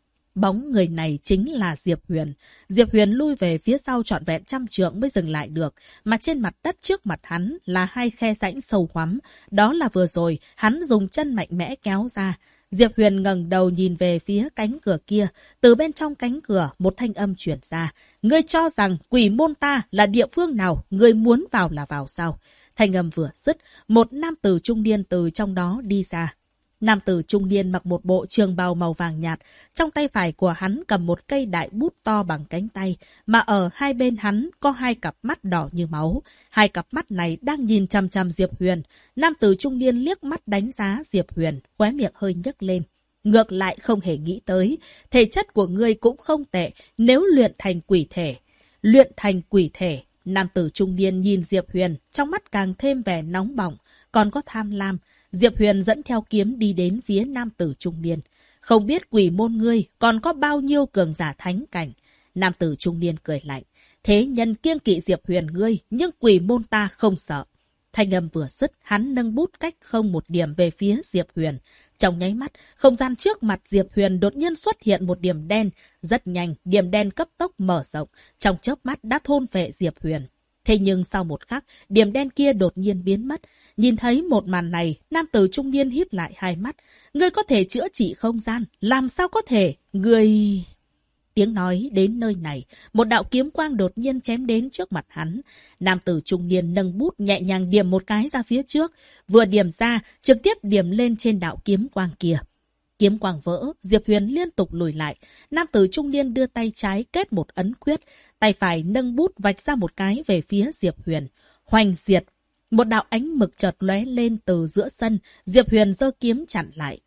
Bóng người này chính là Diệp Huyền. Diệp Huyền lui về phía sau trọn vẹn 100 trượng mới dừng lại được, mà trên mặt đất trước mặt hắn là 2 khe rãnh sâu hoắm. Đó là vừa rồi, hắn dùng chân mạnh mẽ kéo ra. Diệp Huyền ngẩng đầu nhìn về phía cánh cửa kia. Từ bên trong cánh cửa, một thanh âm truyền ra. Ngươi cho rằng quỷ môn ta là địa phương nào, ngươi muốn vào là vào sao? Thanh âm vừa dứt, một nam tử trung niên từ trong đó đi ra. Nam tử trung niên mặc một bộ trường bào màu vàng nhạt, trong tay phải của hắn cầm một cây đại bút to bằng cánh tay, mà ở hai bên hắn có hai cặp mắt đỏ như máu. Hai cặp mắt này đang nhìn chằm chằm Diệp Huyền. Nam tử trung niên liếc mắt đánh giá Diệp Huyền, khóe miệng hơi nhếch lên. Ngược lại không hề nghĩ tới, thể chất của ngươi cũng không tệ nếu luyện thành quỷ thể. Luyện thành quỷ thể, nam tử trung niên nhìn Diệp Huyền, trong mắt càng thêm vẻ nóng bỏng, còn có tham lam. Diệp Huyền dẫn theo kiếm đi đến phía nam tử trung niên. Không biết quỷ môn ngươi còn có bao nhiêu cường giả thánh cảnh. Nam tử trung niên cười lạnh. Thế nhân kiêng kỵ Diệp Huyền ngươi, nhưng quỷ môn ta không sợ. Thanh âm vừa dứt, hắn nâng bút cách không một điểm về phía Diệp Huyền. Trong nháy mắt, không gian trước mặt Diệp Huyền đột nhiên xuất hiện một điểm đen. Rất nhanh, điểm đen cấp tốc mở rộng, trong chớp mắt đã thôn phệ Diệp Huyền. Thế nhưng sau một khắc, điểm đen kia đột nhiên biến mất. Nhìn thấy một màn này, nam tử trung niên híp lại hai mắt. Ngươi có thể chữa trị không gian, làm sao có thể? Ngươi... Tiếng nói đến nơi này, một đạo kiếm quang đột nhiên chém đến trước mặt hắn. Nam tử trung niên nâng bút nhẹ nhàng điểm một cái ra phía trước. Vừa điểm ra, trực tiếp điểm lên trên đạo kiếm quang kia. Kiếm quang vỡ, Diệp Huyền liên tục lùi lại. Nam tử trung niên đưa tay trái kết một ấn quyết. Tay phải nâng bút vạch ra một cái về phía Diệp Huyền. Hoành diệt. Một đạo ánh mực chợt lóe lên từ giữa sân. Diệp Huyền giơ kiếm chặn lại.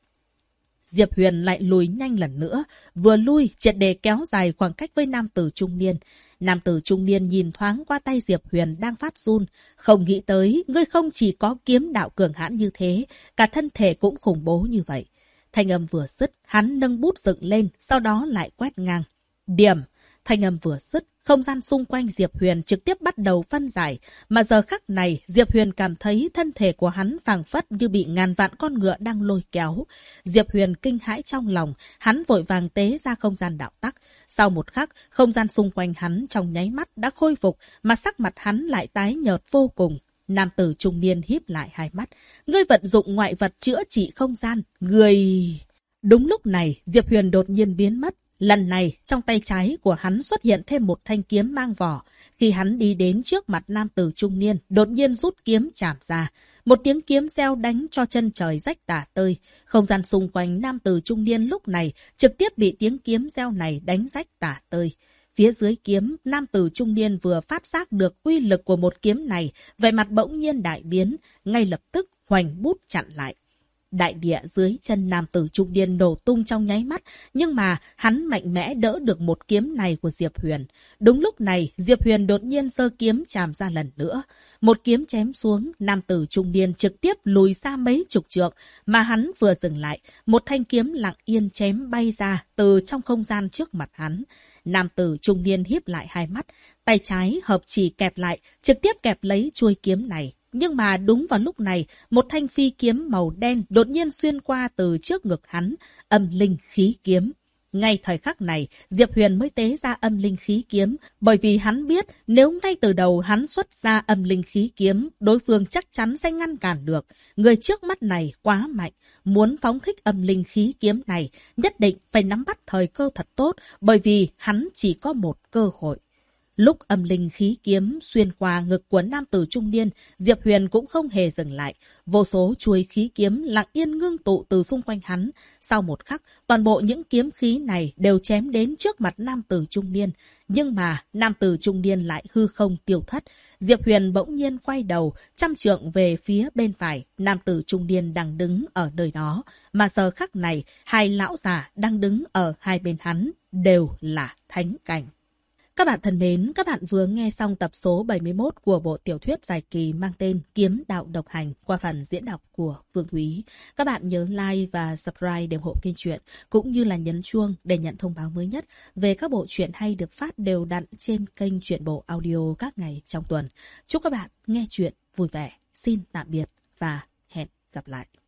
Diệp Huyền lại lùi nhanh lần nữa, vừa lui triệt để kéo dài khoảng cách với nam tử trung niên. Nam tử trung niên nhìn thoáng qua tay Diệp Huyền đang phát run, không nghĩ tới ngươi không chỉ có kiếm đạo cường hãn như thế, cả thân thể cũng khủng bố như vậy. Thanh âm vừa dứt, hắn nâng bút dựng lên, sau đó lại quét ngang. Điểm. Thanh âm vừa dứt, không gian xung quanh Diệp Huyền trực tiếp bắt đầu phân giải, mà giờ khắc này Diệp Huyền cảm thấy thân thể của hắn phảng phất như bị ngàn vạn con ngựa đang lôi kéo. Diệp Huyền kinh hãi trong lòng, hắn vội vàng tế ra không gian đạo tắc. Sau một khắc, không gian xung quanh hắn trong nháy mắt đã khôi phục, mà sắc mặt hắn lại tái nhợt vô cùng. Nam tử trung niên híp lại hai mắt. Ngươi vận dụng ngoại vật chữa trị không gian, ngươi... Đúng lúc này, Diệp Huyền đột nhiên biến mất. Lần này, trong tay trái của hắn xuất hiện thêm một thanh kiếm mang vỏ. Khi hắn đi đến trước mặt nam tử trung niên, đột nhiên rút kiếm chạm ra. Một tiếng kiếm reo đánh cho chân trời rách tả tơi. Không gian xung quanh nam tử trung niên lúc này trực tiếp bị tiếng kiếm reo này đánh rách tả tơi. Phía dưới kiếm, nam tử trung niên vừa phát giác được uy lực của một kiếm này, vẻ mặt bỗng nhiên đại biến, ngay lập tức hoành bút chặn lại. Đại địa dưới chân nam tử trung niên nổ tung trong nháy mắt, nhưng mà hắn mạnh mẽ đỡ được một kiếm này của Diệp Huyền. Đúng lúc này, Diệp Huyền đột nhiên giơ kiếm chạm ra lần nữa. Một kiếm chém xuống, nam tử trung niên trực tiếp lùi xa mấy chục trượng, mà hắn vừa dừng lại, một thanh kiếm lặng yên chém bay ra từ trong không gian trước mặt hắn. Nam tử trung niên híp lại hai mắt, tay trái hợp chỉ kẹp lại, trực tiếp kẹp lấy chuôi kiếm này. Nhưng mà đúng vào lúc này, một thanh phi kiếm màu đen đột nhiên xuyên qua từ trước ngực hắn, âm linh khí kiếm. Ngay thời khắc này, Diệp Huyền mới tế ra âm linh khí kiếm, bởi vì hắn biết nếu ngay từ đầu hắn xuất ra âm linh khí kiếm, đối phương chắc chắn sẽ ngăn cản được. Người trước mắt này quá mạnh, muốn phóng thích âm linh khí kiếm này, nhất định phải nắm bắt thời cơ thật tốt, bởi vì hắn chỉ có một cơ hội. Lúc âm linh khí kiếm xuyên qua ngực của nam tử trung niên, Diệp Huyền cũng không hề dừng lại. Vô số chuôi khí kiếm lặng yên ngưng tụ từ xung quanh hắn. Sau một khắc, toàn bộ những kiếm khí này đều chém đến trước mặt nam tử trung niên. Nhưng mà, nam tử trung niên lại hư không tiêu thất. Diệp Huyền bỗng nhiên quay đầu, trăm trượng về phía bên phải. Nam tử trung niên đang đứng ở nơi đó. Mà giờ khắc này, hai lão già đang đứng ở hai bên hắn, đều là thánh cảnh. Các bạn thân mến, các bạn vừa nghe xong tập số 71 của bộ tiểu thuyết dài kỳ mang tên Kiếm Đạo Độc Hành qua phần diễn đọc của Phương Thúy. Các bạn nhớ like và subscribe để ủng hộ kênh truyện, cũng như là nhấn chuông để nhận thông báo mới nhất về các bộ truyện hay được phát đều đặn trên kênh Truyện Bộ Audio các ngày trong tuần. Chúc các bạn nghe truyện vui vẻ. Xin tạm biệt và hẹn gặp lại.